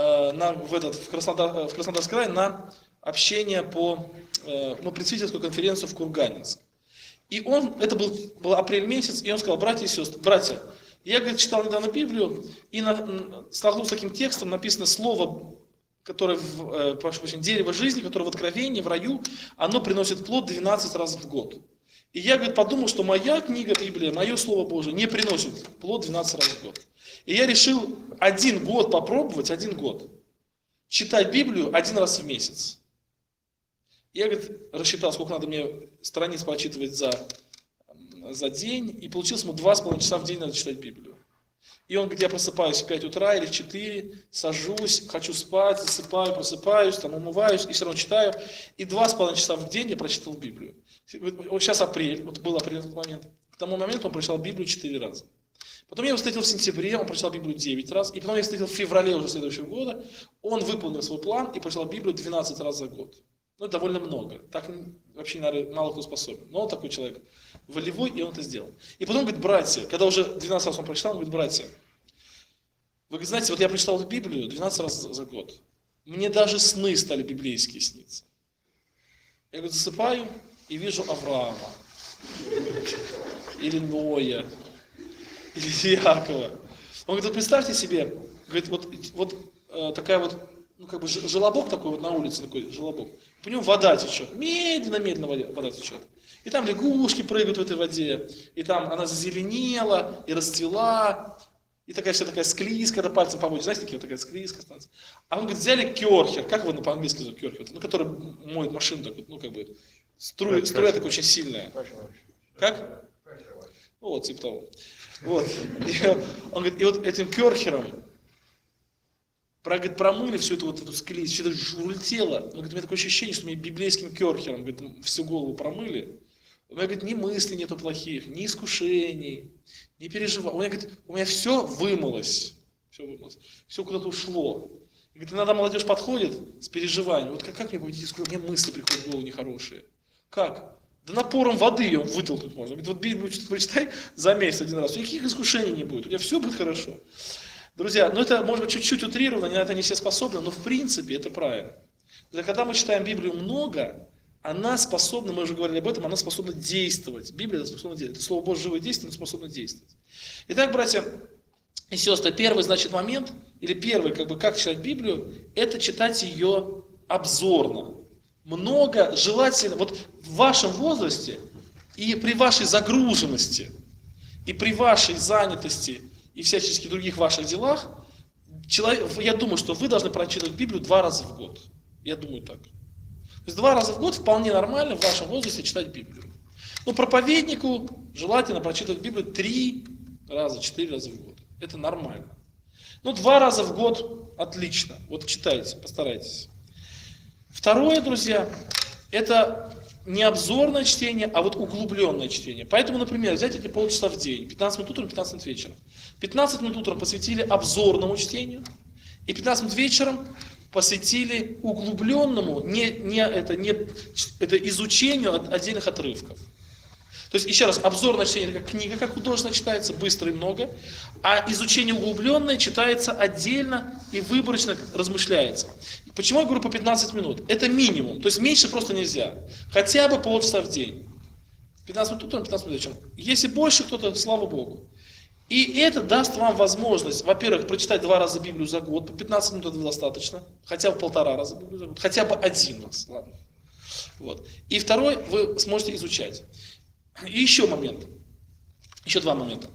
в Краснодарский край на общение по представительскую конференцию в Курганинск. И это был апрель месяц, и он сказал: братья и сестры, братья, я, говорит, читал недавно Библию, и столкнулся с таким текстом, написано слово, которое, прошу прощения, дерево жизни, которое в Откровении, в раю, оно приносит плод 12 раз в год. И я, говорит, подумал, что моя книга Библия, мое Слово Божие не приносит плод 12 раз в год. И я решил 1 год попробовать, 1 год, читать Библию 1 раз в месяц. Я, говорит, рассчитал, сколько надо мне страниц прочитывать за день, и получилось ему 2,5 часа в день надо читать Библию. И он говорит: я просыпаюсь в 5 утра или в 4, сажусь, хочу спать, засыпаю, просыпаюсь, там умываюсь, и все равно читаю. И 2,5 часа в день я прочитал Библию. Вот сейчас апрель, вот был апрель в этот момент. К тому моменту он прочитал Библию 4 раза. Потом я его встретил в сентябре, он прочитал Библию 9 раз. И потом я встретил в феврале уже следующего года. Он выполнил свой план и прочитал Библию 12 раз за год. Ну, это довольно много. Так вообще, наверное, мало кто способен. Но он такой человек волевой, и он это сделал. И потом говорит: братья, когда уже 12 раз он прочитал, он говорит: братья, вы знаете, вот я прочитал эту Библию 12 раз за год. Мне даже сны стали библейские сниться. Я, говорит, засыпаю и вижу Авраама, или Ноя, или Иакова. Он говорит: вот представьте себе, говорит, вот такая вот, ну, как бы желобок такой вот на улице, такой желобок. По нему вода течет, медленно вода течет. И там лягушки прыгают в этой воде, и там она зазеленела и расцвела, и такая вся такая склизкая, когда пальцем помочь, знаете, такие вот такая склизкая становится. А он говорит: взяли керхер, как вы по-английски зовут керхер, ну, который моет машину, так вот, ну, как бы, струя такая очень сильная. Как? Ну, вот, типа того. Вот. И он говорит, и вот этим керхером промыли всю эту склизь, все это улетело. Он говорит: у меня такое ощущение, что мне библейским керхером, говорит, всю голову промыли. У меня, говорит, ни мыслей нету плохих, ни искушений, ни переживаний. У меня, говорит, у меня все вымылось, все куда-то ушло. И, говорит, иногда молодежь подходит с переживанием. Вот как мне будет искушение, у меня мысли приходят в голову нехорошие. Как? Да напором воды ее вытолкнуть можно. Говорит, вот Библию прочитай за месяц 1 раз, никаких искушений не будет, у тебя все будет хорошо. Друзья, ну это может быть чуть-чуть утрировано, на это не все способны, но в принципе это правильно. Когда мы читаем Библию много, она способна, мы уже говорили об этом, она способна действовать. Библия способна действовать. Это Слово Божье живое действие, оно способно действовать. Итак, братья и сестры, первый, значит, момент, или первый, как читать Библию, это читать ее обзорно. Много, желательно, вот в вашем возрасте и при вашей загруженности, и при вашей занятости, и всяческих других ваших делах, я думаю, что вы должны прочитывать Библию 2 раза в год. Я думаю так. То есть 2 раза в год вполне нормально в вашем возрасте читать Библию. Но проповеднику желательно прочитывать Библию 3 раза, 4 раза в год. Это нормально. Но 2 раза в год отлично. Вот читайте, постарайтесь. Второе, друзья, это не обзорное чтение, а вот углубленное чтение. Поэтому, например, взять эти полчаса в день, 15 минут утром, 15 минут вечером. 15 минут утром посвятили обзорному чтению, и 15 минут вечером посвятили углубленному, это изучению отдельных отрывков. То есть, еще раз, обзорное чтение это как книга, как художественно читается, быстро и много, а изучение углубленное читается отдельно и выборочно размышляется. Почему я говорю по 15 минут? Это минимум, то есть меньше просто нельзя. Хотя бы полчаса в день. 15 минут утром, 15 минут вечером. Если больше кто-то, слава Богу. И это даст вам возможность, во-первых, прочитать 2 раза Библию за год, по 15 минут это достаточно, хотя бы 1,5 раза Библию за год, хотя бы 1 раз, ладно. Вот. И второй, вы сможете изучать. И еще момент, еще 2 момента.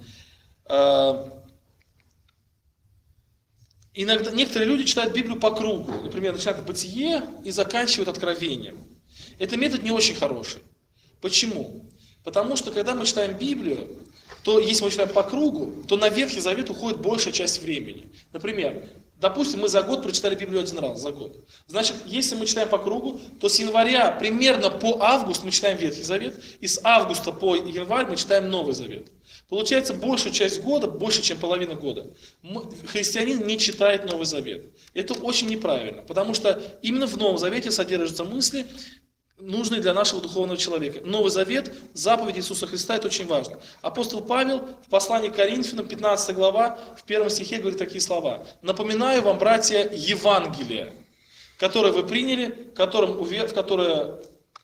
Иногда некоторые люди читают Библию по кругу, например, начинают Бытие и заканчивают Откровением. Это метод не очень хороший. Почему? Потому что когда мы читаем Библию, то если мы читаем по кругу, то на Ветхий Завет уходит большая часть времени. Например, допустим, мы за год прочитали Библию 1 раз, за год. Значит, если мы читаем по кругу, то с января примерно по август мы читаем Ветхий Завет, и с августа по январь мы читаем Новый Завет. Получается, большую часть года, больше, чем половина года, христианин не читает Новый Завет. Это очень неправильно, потому что именно в Новом Завете содержатся мысли, нужные для нашего духовного человека. Новый Завет, заповедь Иисуса Христа, это очень важно. Апостол Павел в послании к Коринфянам, 15 глава, в 1 стихе говорит такие слова. «Напоминаю вам, братья, Евангелие, которое вы приняли, которое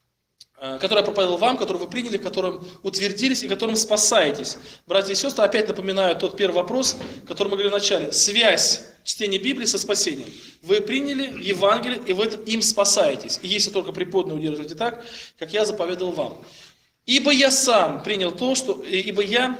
я проповедовал вам, которое вы приняли, в котором утвердились и которым спасаетесь». Братья и сестры, опять напоминаю тот первый вопрос, который мы говорили в начале. Связь чтения Библии со спасением. Вы приняли Евангелие, и вы им спасаетесь. И если только преподно удерживаете так, как я заповедовал вам. Ибо я сам принял то, что... Ибо я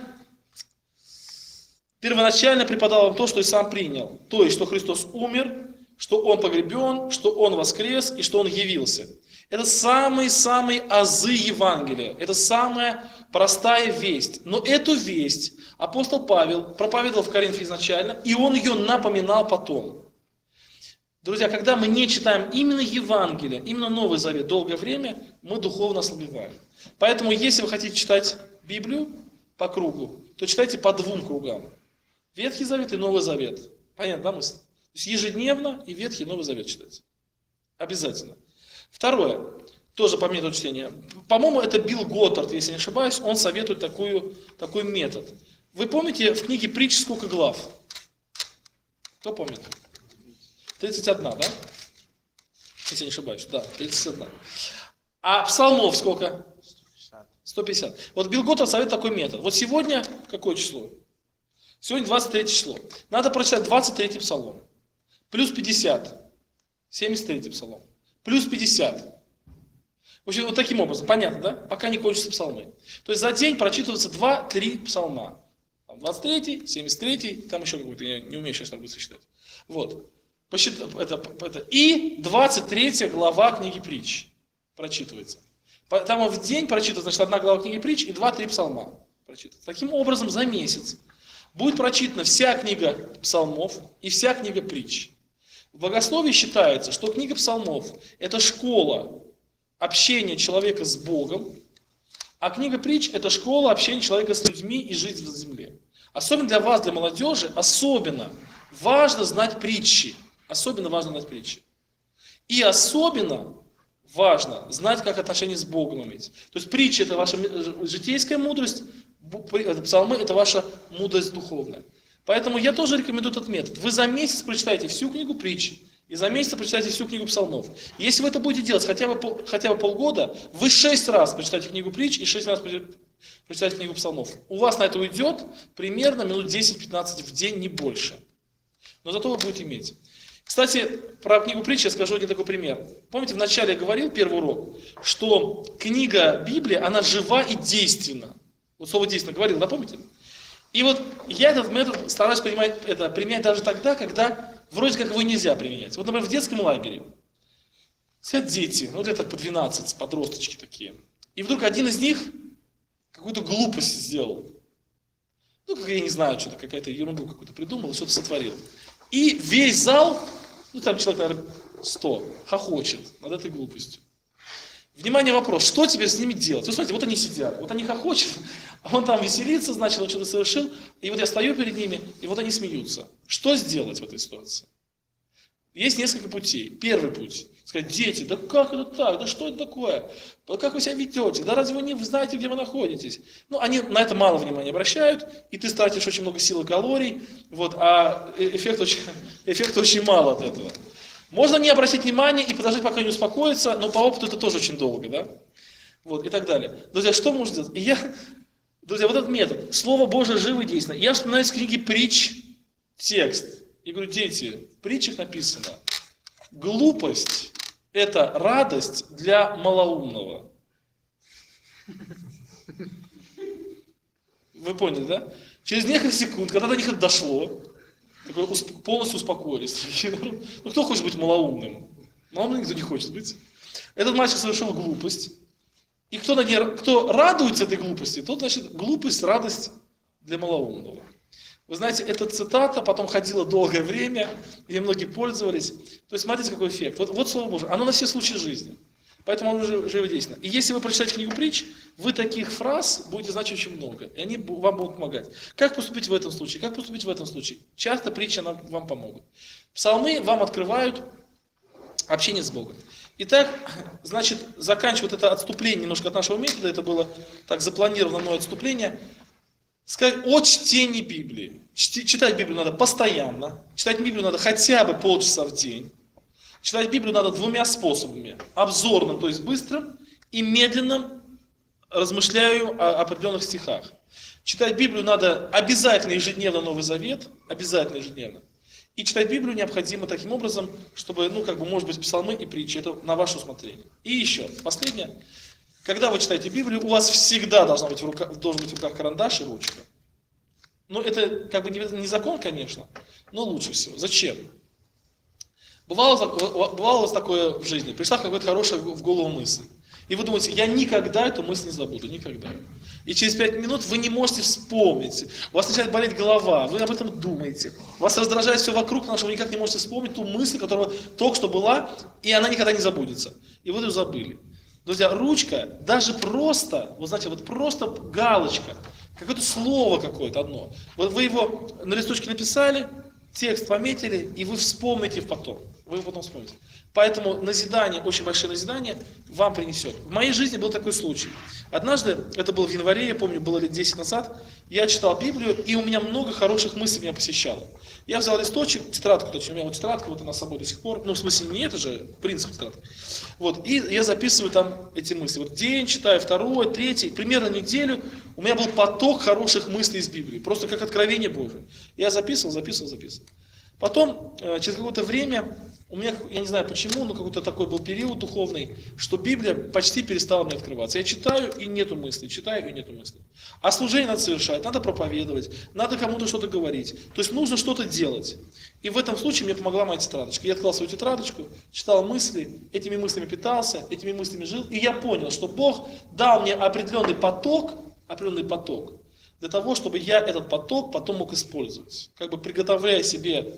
первоначально преподал вам то, что и сам принял. То есть, что Христос умер, что Он погребен, что Он воскрес и что Он явился. Это самые-самые азы Евангелия. Это самая простая весть. Но эту весть апостол Павел проповедовал в Коринфе изначально, и он ее напоминал потом. Друзья, когда мы не читаем именно Евангелие, именно Новый Завет долгое время, мы духовно ослабеваем. Поэтому, если вы хотите читать Библию по кругу, то читайте по 2 кругам. Ветхий Завет и Новый Завет. Понятно, да, мысль? То есть ежедневно и Ветхий, и Новый Завет читайте. Обязательно. Второе, тоже по методу чтения. По-моему, это Билл Готтард, если не ошибаюсь, он советует такой метод. Вы помните, в книге «Притч» сколько глав? Кто помнит? 31, да? Если не ошибаюсь, да, 31. А псалмов сколько? 150. Вот Билл Готтард советует такой метод. Вот сегодня, какое число? Сегодня 23 число. Надо прочитать 23 псалом. Плюс 50. 73 псалом. Плюс 50. В общем, вот таким образом, понятно, да? Пока не кончатся псалмы. То есть за день прочитываются 2-3 псалма. 23, 73, там еще какой-то, я не умею сейчас так быстро считать. Вот. И 23 глава книги Притч прочитывается. Там в день прочитывается, значит, 1 глава книги Притч и 2-3 псалма прочитывается. Таким образом, за месяц будет прочитана вся книга псалмов и вся книга Притч. В богословии считается, что книга псалмов – это школа общения человека с Богом, а книга Притч – это школа общения человека с людьми и жизнь на земле. Особенно для вас, для молодежи, особенно важно знать притчи. Особенно важно знать притчи. И особенно важно знать, как отношения с Богом иметь. То есть притчи – это ваша житейская мудрость, псалмы – это ваша мудрость духовная. Поэтому я тоже рекомендую этот метод. Вы за месяц прочитаете всю книгу Притч, и за месяц прочитаете всю книгу псалмов. Если вы это будете делать хотя бы полгода, вы 6 раз прочитаете книгу Притч и 6 раз прочитаете книгу псалмов. У вас на это уйдет примерно минут 10-15 в день, не больше. Но зато вы будете иметь. Кстати, про книгу Притч я скажу один такой пример. Помните, вначале я говорил, первый урок, что книга Библии, она жива и действенна. Вот слово «действенно» говорил, да, помните? И вот я этот метод стараюсь применять даже тогда, когда вроде как его нельзя применять. Вот, например, в детском лагере сидят дети, ну где-то по 12, подросточки такие. И вдруг один из них какую-то глупость сделал. Ну, как я не знаю, что-то какая-то ерунду какую-то придумал, что-то сотворил. И весь зал, ну там человек, наверное, 100, хохочет над этой глупостью. Внимание, вопрос, что теперь с ними делать? Вы смотрите, вот они сидят, вот они хохочут, а он там веселится, значит, он что-то совершил, и вот я стою перед ними, и вот они смеются. Что сделать в этой ситуации? Есть несколько путей. Первый путь. Сказать: дети, да как это так? Да что это такое? Да как вы себя ведете? Да разве вы не знаете, где вы находитесь? Ну, они на это мало внимания обращают, и ты тратишь очень много сил и калорий, вот, а эффекта очень мало от этого. Можно не обратить внимания и подождать, пока не успокоится, но по опыту это тоже очень долго, да? Вот, и так далее. Друзья, что можно сделать? Друзья, вот этот метод. Слово Божие живо и действенно. Я вспоминаю из книги «Притч» текст. И говорю: дети, в притчах написано: глупость – это радость для малоумного. Вы поняли, да? Через несколько секунд, когда до них это дошло, полностью успокоились. Ну, кто хочет быть малоумным? Малоумным никто не хочет быть. Этот мальчик совершил глупость. И кто радуется этой глупости, тот, значит, глупость, радость для малоумного. Вы знаете, эта цитата потом ходила долгое время, и многие пользовались. То есть, смотрите, какой эффект. Вот Слово Божие, оно на все случаи жизни. Поэтому оно живодейственно. И если вы прочитаете книгу «Притч», вы таких фраз будете знать очень много. И они вам будут помогать. Как поступить в этом случае? Как поступить в этом случае? Часто притчи вам помогут. Псалмы вам открывают общение с Богом. Итак, значит, заканчивая вот это отступление немножко от нашего метода, это было так запланировано мной отступление, сказать о чтении Библии. Читать Библию надо постоянно, читать Библию надо хотя бы полчаса в день. Читать Библию надо двумя способами. Обзорным, то есть быстрым, и медленным, размышляю о определенных стихах. Читать Библию надо обязательно ежедневно Новый Завет, обязательно ежедневно. И читать Библию необходимо таким образом, чтобы, может быть, псалмы и притчи, это на ваше усмотрение. И еще, последнее. Когда вы читаете Библию, у вас всегда должен быть в руках карандаш и ручка. Ну, это не закон, конечно, но лучше всего. Зачем? Бывало у вас такое в жизни, пришла какая-то хорошая в голову мысль. И вы думаете: я никогда эту мысль не забуду, никогда. И через 5 минут вы не можете вспомнить. У вас начинает болеть голова, вы об этом думаете. Вас раздражает все вокруг, потому что вы никак не можете вспомнить ту мысль, которая только что была, и она никогда не забудется. И вы ее забыли. Друзья, ручка, даже просто, вы знаете, вот просто галочка, какое-то слово какое-то одно. Вот вы его на листочке написали, текст пометили, и вы вспомните потом. Вы его потом вспомните. Поэтому назидание, очень большое назидание вам принесет. В моей жизни был такой случай. Однажды, это было в январе, я помню, было лет 10 назад, я читал Библию, и у меня много хороших мыслей меня посещало. Я взял листочек, тетрадку, точнее, у меня вот тетрадка, вот она с собой до сих пор, в смысле не это же, принцип тетрадки. Вот, и я записываю там эти мысли. Вот день читаю, второй, третий, примерно неделю, у меня был поток хороших мыслей из Библии, просто как откровение Божие. Я записывал. Потом, через какое-то время, у меня, я не знаю почему, но какой-то такой был период духовный, что Библия почти перестала мне открываться. Я читаю, и нету мыслей, читаю, и нету мыслей. А служение надо совершать, надо проповедовать, надо кому-то что-то говорить. То есть нужно что-то делать. И в этом случае мне помогла моя тетрадочка. Я открыл свою тетрадочку, читал мысли, этими мыслями питался, этими мыслями жил. И я понял, что Бог дал мне определенный поток, для того, чтобы я этот поток потом мог использовать. Как бы приготовляя себе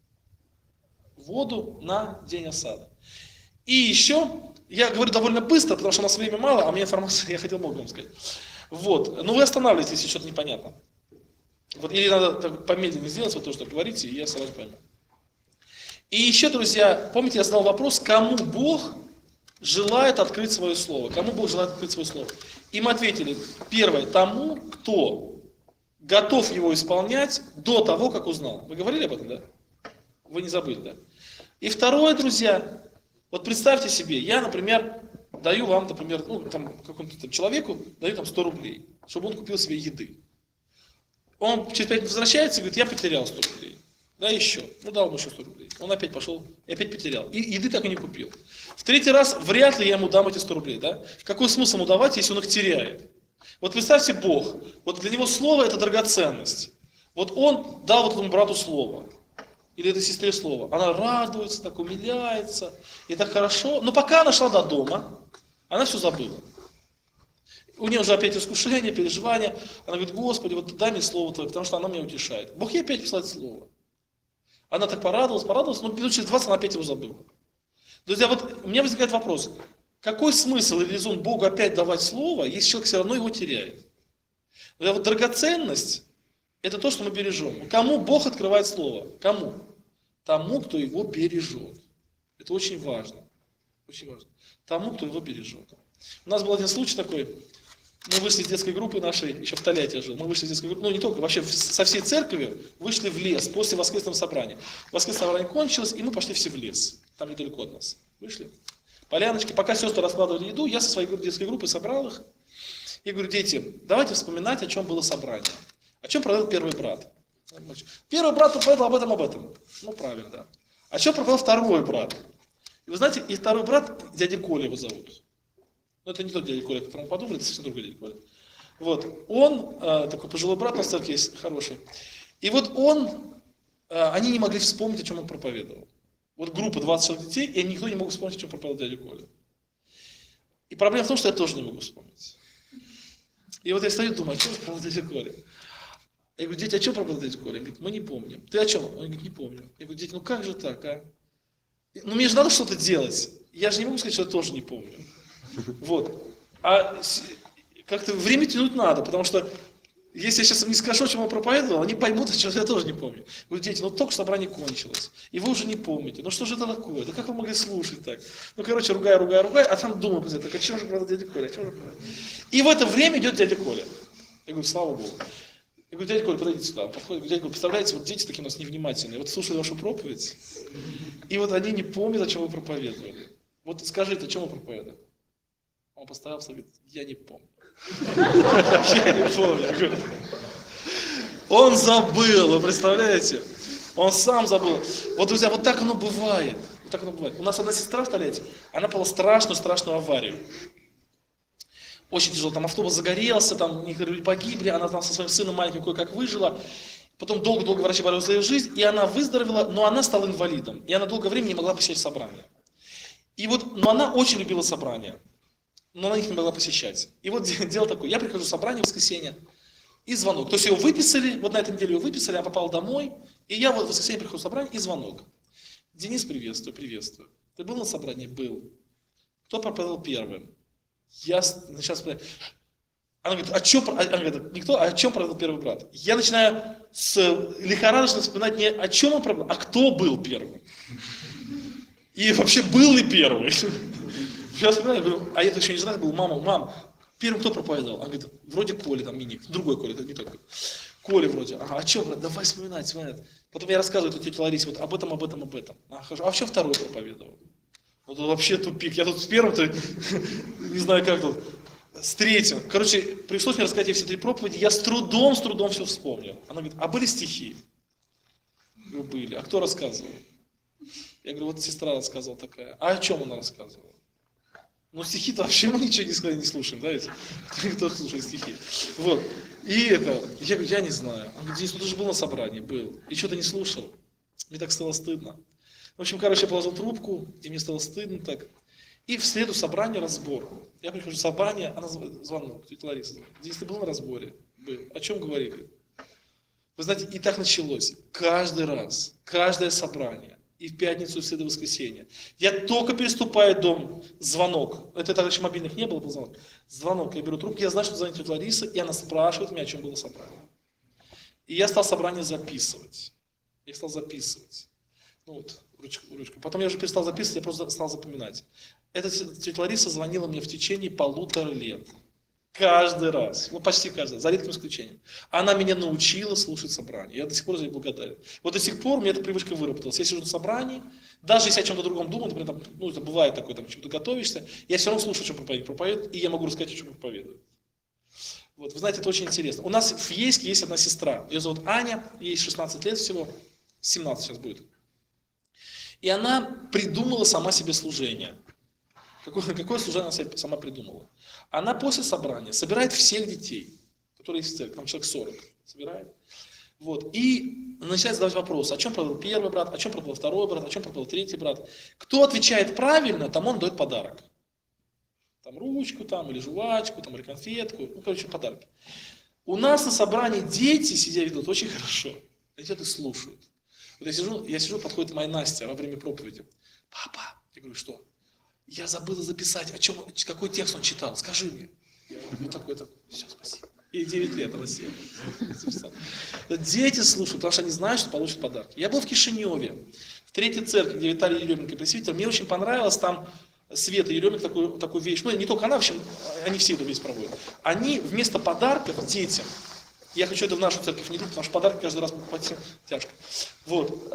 воду на день осады. И еще, я говорю довольно быстро, потому что у нас времени мало, а у меня информация, я хотел много вам сказать. Вот, но вы останавливаетесь, если что-то непонятно. Вот, или надо помедленнее сделать вот то, что говорите, и я сразу пойму. И еще, друзья, помните, я задал вопрос, кому Бог желает открыть свое слово? Кому Бог желает открыть свое слово? И мы ответили, первое, тому, кто готов его исполнять до того, как узнал. Вы говорили об этом, да? Вы не забыли, да? И второе, друзья, вот представьте себе, я, например, даю вам, например, какому-то человеку, даю там 100 рублей, чтобы он купил себе еды. Он через 5 минут возвращается и говорит: я потерял 100 рублей. Да, еще. Дал ему еще 100 рублей. Он опять пошел и опять потерял. И еды так и не купил. В третий раз вряд ли я ему дам эти 100 рублей, да? Какой смысл ему давать, если он их теряет? Вот представьте, Бог, вот для него слово это драгоценность. Вот он дал вот этому брату слово. Или этой сестре слово. Она радуется, так умиляется, и так хорошо. Но пока она шла до дома, она все забыла. У нее уже опять искушение, переживания. Она говорит: Господи, вот дай мне слово Твое, потому что оно меня утешает. Бог ей опять послать слово. Она так порадовалась, но минут через 20 она опять его забыла. Друзья, вот у меня возникает вопрос. Какой смысл или резон Богу опять давать слово, если человек все равно его теряет? Друзья, вот драгоценность – это то, что мы бережем. Кому Бог открывает слово? Кому? тому, кто его бережет. Это очень важно. Очень важно. Тому, кто его бережет. У нас был один случай такой. Мы вышли из детской группы нашей, еще в Тольятти жил, мы вышли из детской группы, ну не только, вообще со всей церковью вышли в лес после воскресного собрания. Воскресное собрание кончилось, и мы пошли все в лес, там недалеко от нас. Вышли. Поляночки, пока сестры раскладывали еду, я со своей детской группой собрал их. И говорю, дети, давайте вспоминать, о чем было собрание. О чем проповедовал первый брат. Первый брат проповедовал об этом. Ну правильно, да. О чем проповедовал второй брат. И вы знаете, и второй брат, дядя Коля его зовут. Но это не тот дядя Коля, о котором подумали, это совсем другой дядя Коля. Вот, он, такой пожилой брат у нас в церкви есть, хороший. И вот они не могли вспомнить, о чем он проповедовал. Вот группа 26 детей, и никто не мог вспомнить, о чем проповедовал дядя Коля. И проблема в том, что я тоже не могу вспомнить. И вот я стою и думаю, о чем проповедовал дядя Коля? Я говорю, дети, о чем проповедовал дядя Коля? Он говорит, мы не помним. Ты о чем? Он говорит, не помню. Я говорю, дети, ну как же так, а? Ну мне же надо что-то делать. Я же не могу сказать, что я тоже не помню. Вот. А как-то время тянуть надо, потому что если я сейчас не скажу, о чем он проповедовал, они поймут, что я тоже не помню. Говорю, дети, ну только собрание кончилось, и вы уже не помните. Ну что же это такое? Да как вы могли слушать так? Ну, короче, ругаю, а там думаю, так о чем же проповедовал дядя Коля? И в это время идет дядя Коля. Я говорю, слава Богу. Я говорю, дядя Коля, подойдите сюда. Он подходит, дядя Коля, представляете, вот дети такие у нас невнимательные, вот слушали вашу проповедь, и вот они не помнят, о чем вы проповедовали. Вот скажите, о чем вы проповедовали? Он поставил, говорит, я не помню. Я не помню. Он забыл, вы представляете? Он сам забыл. Вот, друзья, вот так оно бывает. Вот так оно бывает. У нас одна сестра в Тольятти, она попала в страшную аварию. Очень тяжело, там автобус загорелся, там некоторые люди погибли, она там со своим сыном маленьким кое-как выжила. Потом долго-долго врачи боролись за ее жизнь, и она выздоровела, но она стала инвалидом. И она долгое время не могла посещать собрания. И вот, но она очень любила собрания. Но она их не могла посещать. И вот дело такое, я прихожу в собрание в воскресенье, и звонок. То есть ее выписали, вот на этой неделе ее выписали, она попала домой, и я вот в воскресенье прихожу в собрание, и звонок. Денис, приветствую. Ты был на собрании? Был. Кто проповедовал первым? Я сейчас... Она говорит, она говорит, никто, о чем проповедовал первый брат? Я начинаю лихорадочно вспоминать не о чем он проповедовал, а кто был первым. И вообще был ли первый? Я вспоминаю, говорю, а я еще не знаю, был, мам, первым кто проповедовал? Она говорит, вроде Коля, там Миник, другой Коля, это не тот. Коля вроде, ага, о чем, брат, давай вспоминать. Потом я рассказываю эту тете Ларисе, вот об этом. А что второй проповедовал? Вот вообще тупик, я тут с первым-то, не знаю как тут, с третьим. Короче, пришлось мне рассказать ей все три проповеди, я с трудом все вспомнил. Она говорит, а были стихи? Я говорю, были. А кто рассказывал? Я говорю, вот сестра рассказывала такая. А о чем она рассказывала? Ну, стихи-то вообще мы ничего не слушаем, да, ведь? Кто слушает стихи? Вот. И я говорю, я не знаю. Он говорит, Денис, ну ты же был на собрании, был. И что ты не слушал? Мне так стало стыдно. В общем, короче, я положил трубку, и мне стало стыдно так. И в среду собрание, разбор. Я прихожу в собрание, она звонок, тетя Лариса. Денис, ты был на разборе? Был. О чем говорили? Вы знаете, и так началось. Каждый раз, каждое собрание. И в пятницу, и в среду, и в воскресенье. Я только переступаю дом, звонок. Это тогда еще мобильных не было, был звонок. Звонок, я беру трубку, я знаю, что звонит тетя Лариса, и она спрашивает меня, о чем было собрание. И я стал собрание записывать. Ну вот, ручку. Потом я уже перестал записывать, я просто стал запоминать. Эта тетя Лариса звонила мне в течение 1,5 лет. Каждый раз, ну почти каждый раз, за редким исключением. Она меня научила слушать собрание. Я до сих пор за нее благодарен. Вот до сих пор у меня эта привычка выработалась. Я сижу на собрании, даже если я о чем-то другом думаю, например, там, ну это бывает такое, там, чем-то готовишься, я все равно слушаю, о чем проповедует, и я могу рассказать, о чем проповедует. Вот, вы знаете, это очень интересно. У нас в Ейске есть одна сестра, ее зовут Аня, ей 16 лет всего, 17 сейчас будет. И она придумала сама себе служение. Какое служение она сама придумала? Она после собрания собирает всех детей, которые есть в церкви, там человек 40 собирает. Вот, и начинает задавать вопросы, о чем проповедовал первый брат, о чем проповедовал второй брат, о чем проповедовал третий брат. Кто отвечает правильно, тому он дает подарок. Там ручку, там, или жвачку, там, или конфетку, ну, короче, подарки. У нас на собрании дети, сидя, ведут очень хорошо. Они сидят и слушают. Вот я сижу, подходит моя Настя во время проповеди. Папа, я говорю, что? Я забыла записать, какой текст он читал, скажи мне. Я говорю, такой, все, спасибо. И 9 лет она села. Дети слушают, потому что они знают, что получат подарки. Я был в Кишиневе. Третья церковь, где Виталий Еременко пресвитер, мне очень понравилось, там Света Еременко такую вещь, ну не только она, в общем, они все эту вещь проводят. Они вместо подарков детям, я хочу это в нашу церковь не делать, потому что подарки каждый раз покупать тяжко. Вот,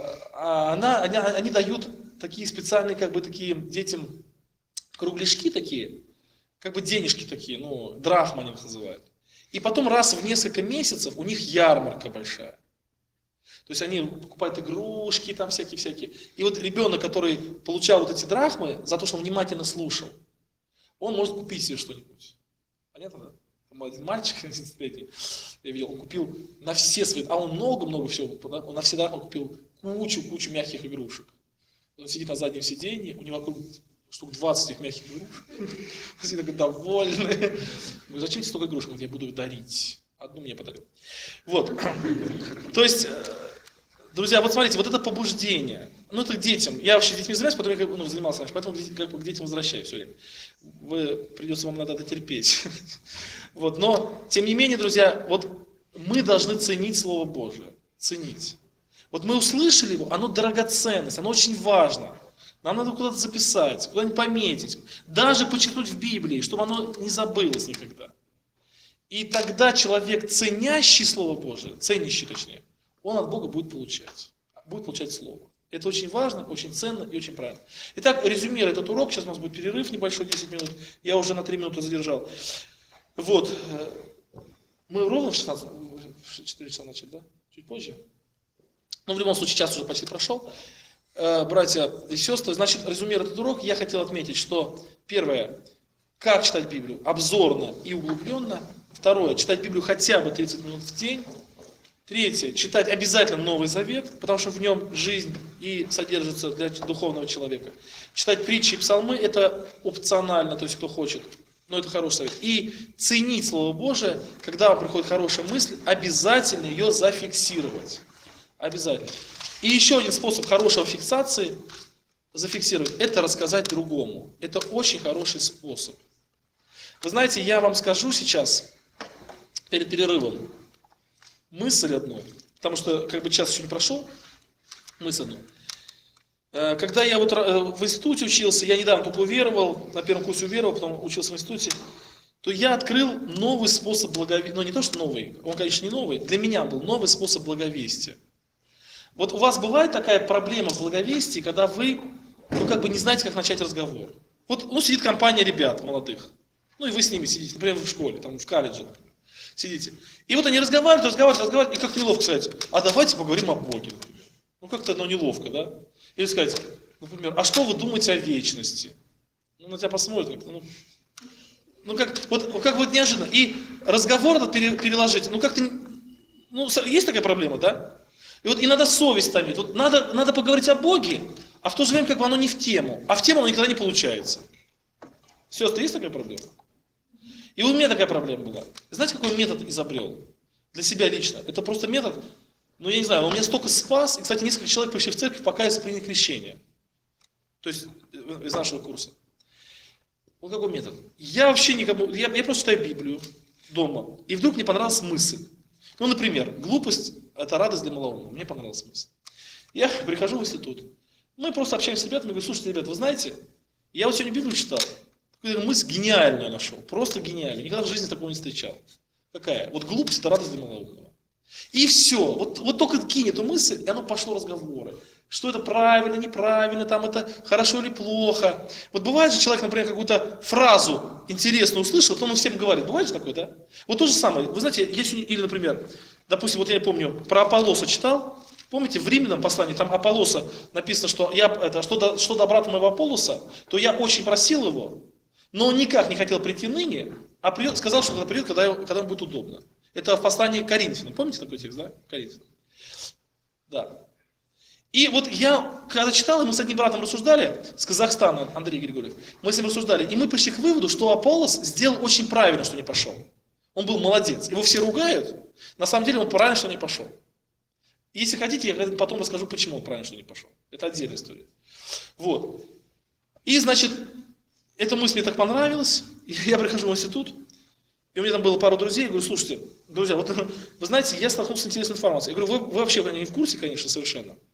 они дают такие специальные, как бы такие детям кругляшки такие, как бы денежки такие, ну, драхмы они их называют. И потом раз в несколько месяцев у них ярмарка большая. То есть они покупают игрушки там всякие-всякие. И вот ребенок, который получал вот эти драхмы, за то, что он внимательно слушал, он может купить себе что-нибудь. Понятно, да? Там один мальчик, 11-летний, я видел, он купил на все свои, а он много-много всего, он на все драхмы купил кучу мягких игрушек. Он сидит на заднем сиденье, у него вокруг штук 20 этих мягких игрушек. Все такой довольный. Говорю, зачем тебе столько игрушек? Я буду дарить. Одну мне подарил. Вот. То есть, друзья, вот смотрите, вот это побуждение. Ну, это к детям. Я вообще детьми занимаюсь, потом я занимался раньше, поэтому как бы к детям возвращаюсь все время. Придется вам надо дотерпеть. Вот. Но, тем не менее, друзья, вот мы должны ценить Слово Божие. Ценить. Вот мы услышали его, оно драгоценность, оно очень важно. Нам надо куда-то записать, куда-нибудь пометить, даже подчеркнуть в Библии, чтобы оно не забылось никогда. И тогда человек, ценящий Слово Божие, ценящий точнее, он от Бога будет получать Слово. Это очень важно, очень ценно и очень правильно. Итак, резюмируя этот урок, сейчас у нас будет перерыв небольшой, 10 минут, я уже на 3 минуты задержал. Вот, мы ровно в 4 часа начали, да? Чуть позже? Но в любом случае, час уже почти прошел. Братья и сестры, значит, резюмируя этот урок, я хотел отметить, что первое, как читать Библию? Обзорно и углубленно. Второе, читать Библию хотя бы 30 минут в день. Третье, читать обязательно Новый Завет, потому что в нем жизнь и содержится для духовного человека. Читать притчи и псалмы, это опционально, то есть кто хочет, но это хороший совет. И ценить Слово Божие, когда вам приходит хорошая мысль, обязательно ее зафиксировать. Обязательно. И еще один способ хорошей фиксации, зафиксировать, это рассказать другому. Это очень хороший способ. Вы знаете, я вам скажу сейчас, перед перерывом, мысль одну, потому что как бы час еще не прошел, мысль одну. Когда я вот в институте учился, я недавно только уверовал, на первом курсе уверовал, потом учился в институте, то я открыл новый способ благовестия. Ну не то, что новый, он, конечно, не новый, для меня был новый способ благовестия. Вот у вас бывает такая проблема в благовестии, когда вы как бы не знаете, как начать разговор. Вот сидит компания ребят молодых, ну и вы с ними сидите, например, в школе, там, в колледже, например, сидите. И вот они разговаривают, и как-то неловко сказать, а давайте поговорим о Боге, например. Ну как-то неловко, да? Или сказать, например, а что вы думаете о вечности? Ну на тебя посмотрят как-то, как вот неожиданно. И разговор этот переложить, есть такая проблема, да? И вот иногда совесть томит. Вот надо поговорить о Боге, а в то же время как бы оно не в тему. А в тему оно никогда не получается. Сестры, есть такая проблема? И у меня такая проблема была. Знаете, какой метод изобрел? Для себя лично. Это просто метод, я не знаю, он меня столько спас. И, кстати, несколько человек пришли в церковь, покаяться, приняли крещение. То есть, из нашего курса. Вот какой метод? Я вообще никому, я просто читаю Библию дома. И вдруг мне понравилась мысль. Например, глупость – это радость для малоумного. Мне понравилась мысль. Я прихожу в институт. Мы просто общаемся с ребятами, говорю, слушайте, ребята, вы знаете, я вот сегодня Библию читал. Такую мысль гениальную нашел, просто гениальную. Никогда в жизни такого не встречал. Какая? Вот глупость – это радость для малоумного. И все. Вот только кинь эту мысль, и оно пошло разговоры. Что это правильно, неправильно, там это хорошо или плохо. Вот бывает же человек, например, какую-то фразу интересную услышал, потом он всем говорит. Бывает же такое, да? Вот то же самое. Вы знаете, или, например, допустим, вот я помню, про Аполлоса читал. Помните, в Римлянам послании, там Аполлоса написано, что что до брата моего Аполлоса, то я очень просил его, но он никак не хотел прийти ныне, а сказал, что придет, когда ему будет удобно. Это в послании к Коринфянам. Помните такой текст, да? Коринфянам. Да. И вот я, когда читал, мы с одним братом рассуждали, с Казахстана, Андрей Григорьев, мы с ним рассуждали, и мы пришли к выводу, что Аполлос сделал очень правильно, что не пошел. Он был молодец. Его все ругают, на самом деле он правильно, что не пошел. Если хотите, я потом расскажу, почему он правильно, что не пошел. Это отдельная история. Вот. И, значит, эта мысль мне так понравилась, и я прихожу в институт, и у меня там было пару друзей, я говорю, слушайте, друзья, вот вы знаете, я столкнулся с интересной информацией. Я говорю, вы вообще не в курсе, конечно, совершенно.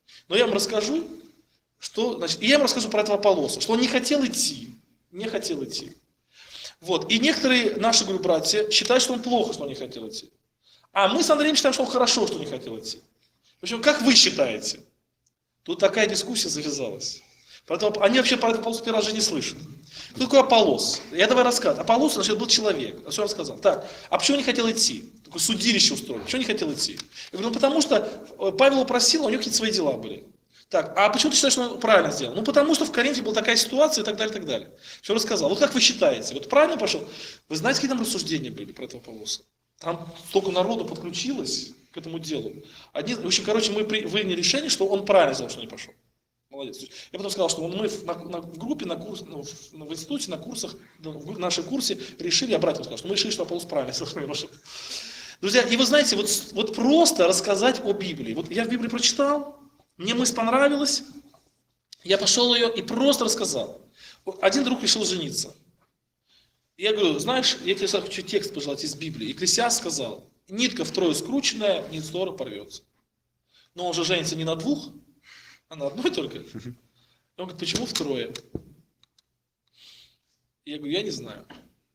Но я вам расскажу, что, значит, и я вам расскажу про этого Аполлоса, что он не хотел идти. Не хотел идти. Вот. И некоторые наши, говорю, братья считают, что он плохо, что он не хотел идти. А мы с Андреем считаем, что он хорошо, что не хотел идти. Причем, как вы считаете? Тут такая дискуссия завязалась. Поэтому они вообще про Аполлоса первый раз же не слышат. Кто такой Аполлос? Я давай рассказываю. Аполлос, значит, был человек. Что он сказал? Так, а почему не хотел идти? Такое судилище устроили. Почему не хотел идти? Я говорю, ну потому что Павел его просил, а у него какие-то свои дела были. Так, а почему ты считаешь, что он правильно сделал? Ну потому что в Коринфе была такая ситуация и так далее, и так далее. Все рассказал. Вот как вы считаете? Вот правильно пошел? Вы знаете, какие там рассуждения были про этого Аполлоса? Там столько народу подключилось к этому делу. В общем, короче, мы приняли решение, что он правильно сделал, что не пошел. Молодец. Я потом сказал, что мы в группе, в институте, на курсах, в нашем курсе решили, я братьям сказал, что мы решили, что Аполлос правильно сделал, что не пошел. Друзья, и вы знаете, вот просто рассказать о Библии. Вот я в Библии прочитал, мне мысль понравилась, я пошел ее и просто рассказал. Один друг решил жениться. Я говорю, знаешь, я тебе хочу текст пожелать из Библии. Екклесиаст сказал, нитка втрое скрученная, не скоро порвется. Но он же женится не на двух, а на одной только. И он говорит, почему втрое? Я говорю, я не знаю.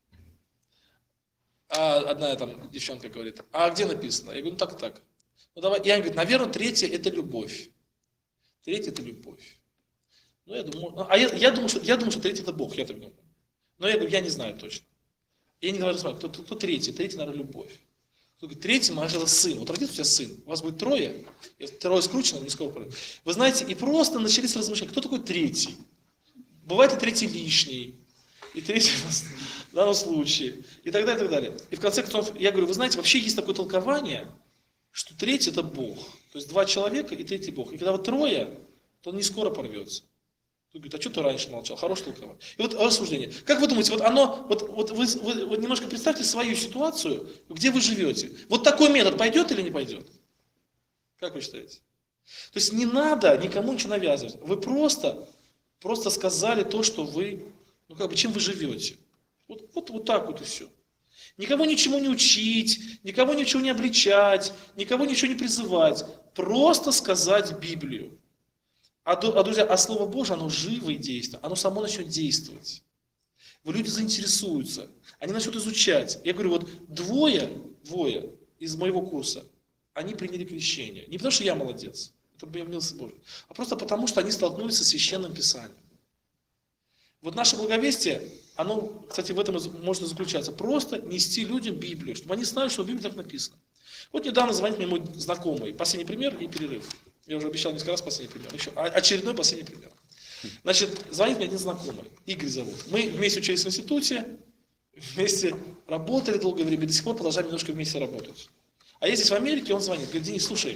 А одна там девчонка говорит, а где написано? Я говорю, ну так. Ну давай. И она говорит, наверное, третье это любовь. Третье это любовь. Ну я думаю, я думаю, что третье это Бог, я так думаю. Но я говорю, я не знаю точно. Я не говорю, кто третий? Третий, наверное, любовь. Кто говорит, третий, может, это сын. Вот родится у тебя сын, у вас будет трое, трое скручено, не скоро пройдет. Вы знаете, и просто начались размышления, кто такой третий? Бывает и третий лишний, и третий в данном случае, и так далее, и так далее. И в конце концов, я говорю, вы знаете, вообще есть такое толкование, что третий это Бог. То есть два человека и третий Бог. И когда вот трое, то он не скоро порвется. Кто говорит, а что ты раньше молчал? Хорошее толкование. И вот рассуждение. Как вы думаете, вот вы немножко представьте свою ситуацию, где вы живете. Вот такой метод пойдет или не пойдет? Как вы считаете? То есть не надо никому ничего навязывать. Вы просто сказали то, что вы, чем вы живете. Вот так вот и все. Никого ничему не учить, никого ничего не обличать, никого ничего не призывать. Просто сказать Библию. Друзья, Слово Божие, оно живо и действует, оно само начнет действовать. Люди заинтересуются, они начнут изучать. Я говорю, вот двое из моего курса, они приняли крещение. Не потому, что я молодец, это милость Божия, а просто потому, что они столкнулись со Священным Писанием. Вот наше благовестие, оно, кстати, в этом можно заключаться. Просто нести людям Библию, чтобы они знали, что в Библии так написано. Вот недавно звонит мне мой знакомый, последний пример и перерыв. Я уже обещал несколько раз последний пример. Еще очередной последний пример. Значит, звонит мне один знакомый, Игорь зовут. Мы вместе учились в институте, вместе работали долгое время, до сих пор продолжаем немножко вместе работать. А я здесь в Америке, он звонит, говорит, Денис, слушай,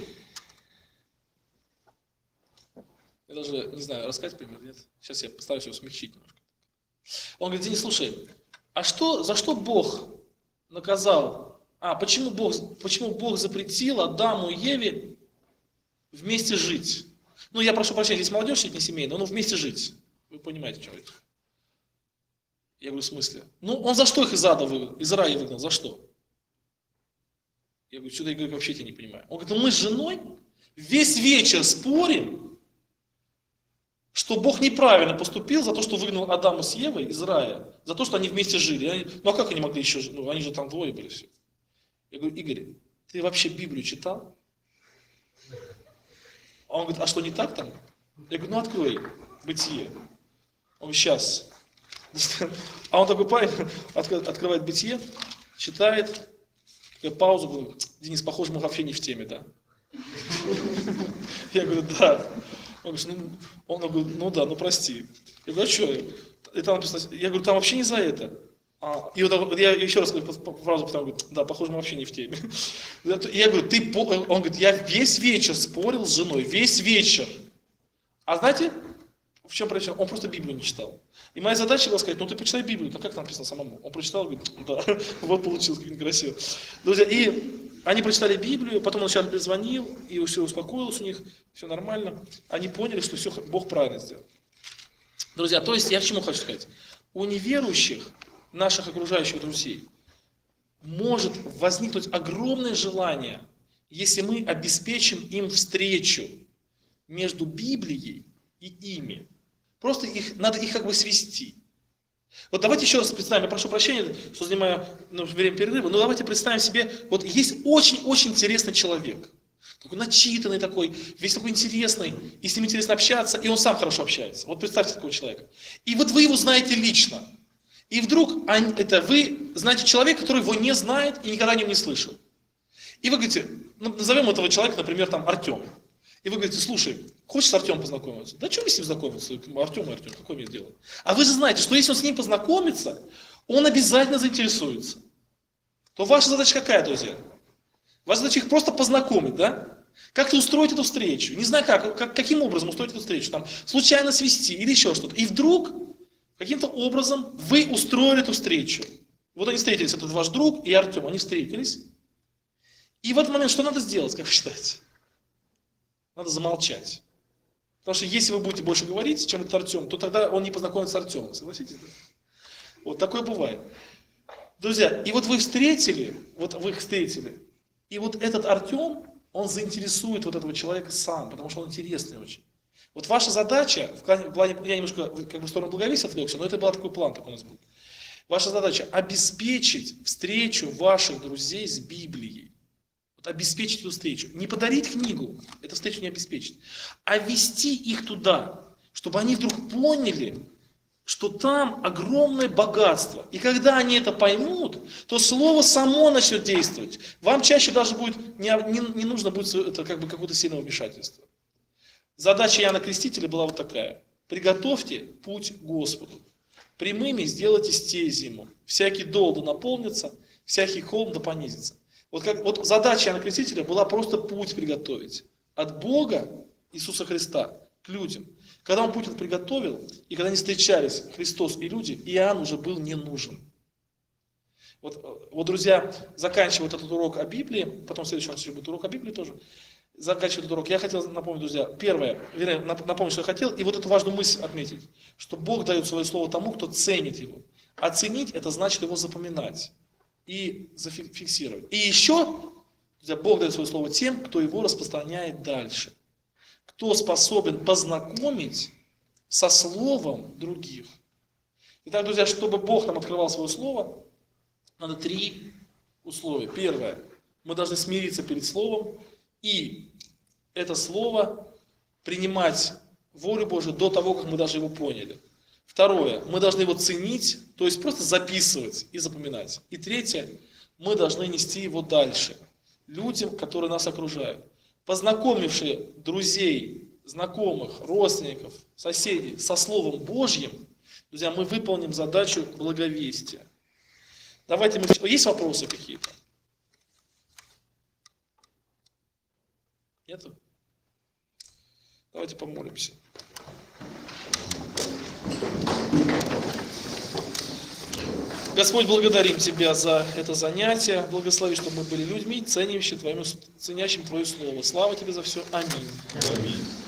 я даже не знаю, рассказать пример, нет? Сейчас я постараюсь его смягчить немножко. Он говорит, Денис, слушай, а за что Бог наказал, почему Бог запретил Адаму и Еве вместе жить? Ну, я прошу прощения, здесь молодежь не семейная, но вместе жить. Вы понимаете, что это? Я говорю, в смысле? Ну, он за что их из ада выгнал, из рая выгнал, за что? Я говорю, что-то я вообще тебя не понимаю. Он говорит, мы с женой весь вечер спорим, что Бог неправильно поступил за то, что выгнал Адама с Евой из рая, за то, что они вместе жили. Ну, а как они могли еще жить? Ну, они же там двое были все. Я говорю, Игорь, ты вообще Библию читал? А он говорит, а что не так там? Я говорю, ну открой Бытие. Он говорит, сейчас. А он такой парень, открывает Бытие, читает, паузу, говорит, Денис, похоже, мы вообще не в теме, да? Я говорю, да. Он говорит, ну да, ну прости. Я говорю, а что? И там написано, я говорю, там вообще не за это. И вот я еще раз говорю фразу, потом говорит, да, похоже, мы вообще не в теме. Я говорю, он говорит, я весь вечер спорил с женой, весь вечер. А знаете, в чем причина? Он просто Библию не читал. И моя задача была сказать, ну ты почитай Библию, как там написано самому. Он прочитал, говорит, да, вот получилось, как некрасиво. Друзья, и они прочитали Библию, потом он сейчас перезвонил, и все успокоилось у них, все нормально. Они поняли, что все Бог правильно сделал. Друзья, то есть я к чему хочу сказать? У неверующих, наших окружающих друзей, может возникнуть огромное желание, если мы обеспечим им встречу между Библией и ими. Просто надо их как бы свести. Вот давайте еще раз представим, я прошу прощения, что занимаю время перерыва, но давайте представим себе, вот есть очень-очень интересный человек, такой начитанный такой, весь такой интересный, и с ним интересно общаться, и он сам хорошо общается. Вот представьте такого человека. И вот вы его знаете лично. И вдруг вы знаете человека, который его не знает и никогда о нем не слышал. И вы говорите, назовем этого человека, например, там Артем. И вы говорите, слушай, хочешь с Артемом познакомиться? Да что мне с ним знакомиться? Артем, какое мне дело? А вы же знаете, что если он с ним познакомится, он обязательно заинтересуется. То ваша задача какая, друзья? Ваша задача их просто познакомить, да? Как-то устроить эту встречу. Не знаю каким образом устроить эту встречу. Там, случайно свести или еще что-то. И вдруг, каким-то образом, вы устроили эту встречу. Вот они встретились, этот ваш друг и Артем, они встретились. И в этот момент что надо сделать, как вы считаете? Надо замолчать. Потому что если вы будете больше говорить, чем этот Артем, то тогда он не познакомится с Артемом. Согласитесь? Да? Вот такое бывает. Друзья, и вот вы их встретили, и вот этот Артем, он заинтересует вот этого человека сам, потому что он интересный очень. Вот ваша задача, в плане, я немножко как бы в сторону благовестия отвлекся, но это был такой план, такой у нас был. Ваша задача обеспечить встречу ваших друзей с Библией. Обеспечить эту встречу. Не подарить книгу, эту встречу не обеспечить, а вести их туда, чтобы они вдруг поняли, что там огромное богатство. И когда они это поймут, то слово само начнет действовать. Вам чаще даже будет не нужно будет это как бы какое-то сильное вмешательство. Задача Иоанна Крестителя была вот такая. Приготовьте путь к Господу. Прямыми сделайте стези ему. Всякий дол да наполнится, всякий холм да понизится. Вот задача Иоанна Крестителя была просто путь приготовить от Бога, Иисуса Христа, к людям. Когда он путь приготовил, и когда они встречались, Христос и люди, Иоанн уже был не нужен. Вот, друзья, заканчивая этот урок о Библии, потом в следующем у нас будет урок о Библии тоже, заканчивая этот урок, я хотел напомнить, друзья, первое, напомнить, что я хотел, и вот эту важную мысль отметить, что Бог дает свое слово тому, кто ценит его. Оценить – это значит его запоминать и зафиксировать. И еще, друзья, Бог дает свое слово тем, кто его распространяет дальше. Кто способен познакомить со словом других. Итак, друзья, чтобы Бог нам открывал свое слово, надо 3 условия. Первое. Мы должны смириться перед словом и это слово принимать волю Божию до того, как мы даже его поняли. Второе. Мы должны его ценить, то есть просто записывать и запоминать. И третье. Мы должны нести его дальше. Людям, которые нас окружают. Познакомившие друзей, знакомых, родственников, соседей со Словом Божьим, друзья, мы выполним задачу благовестия. Давайте есть вопросы какие-то? Нету? Давайте помолимся. Господь, благодарим Тебя за это занятие. Благослови, чтобы мы были людьми, ценящими Твое Слово. Слава Тебе за все. Аминь. Аминь.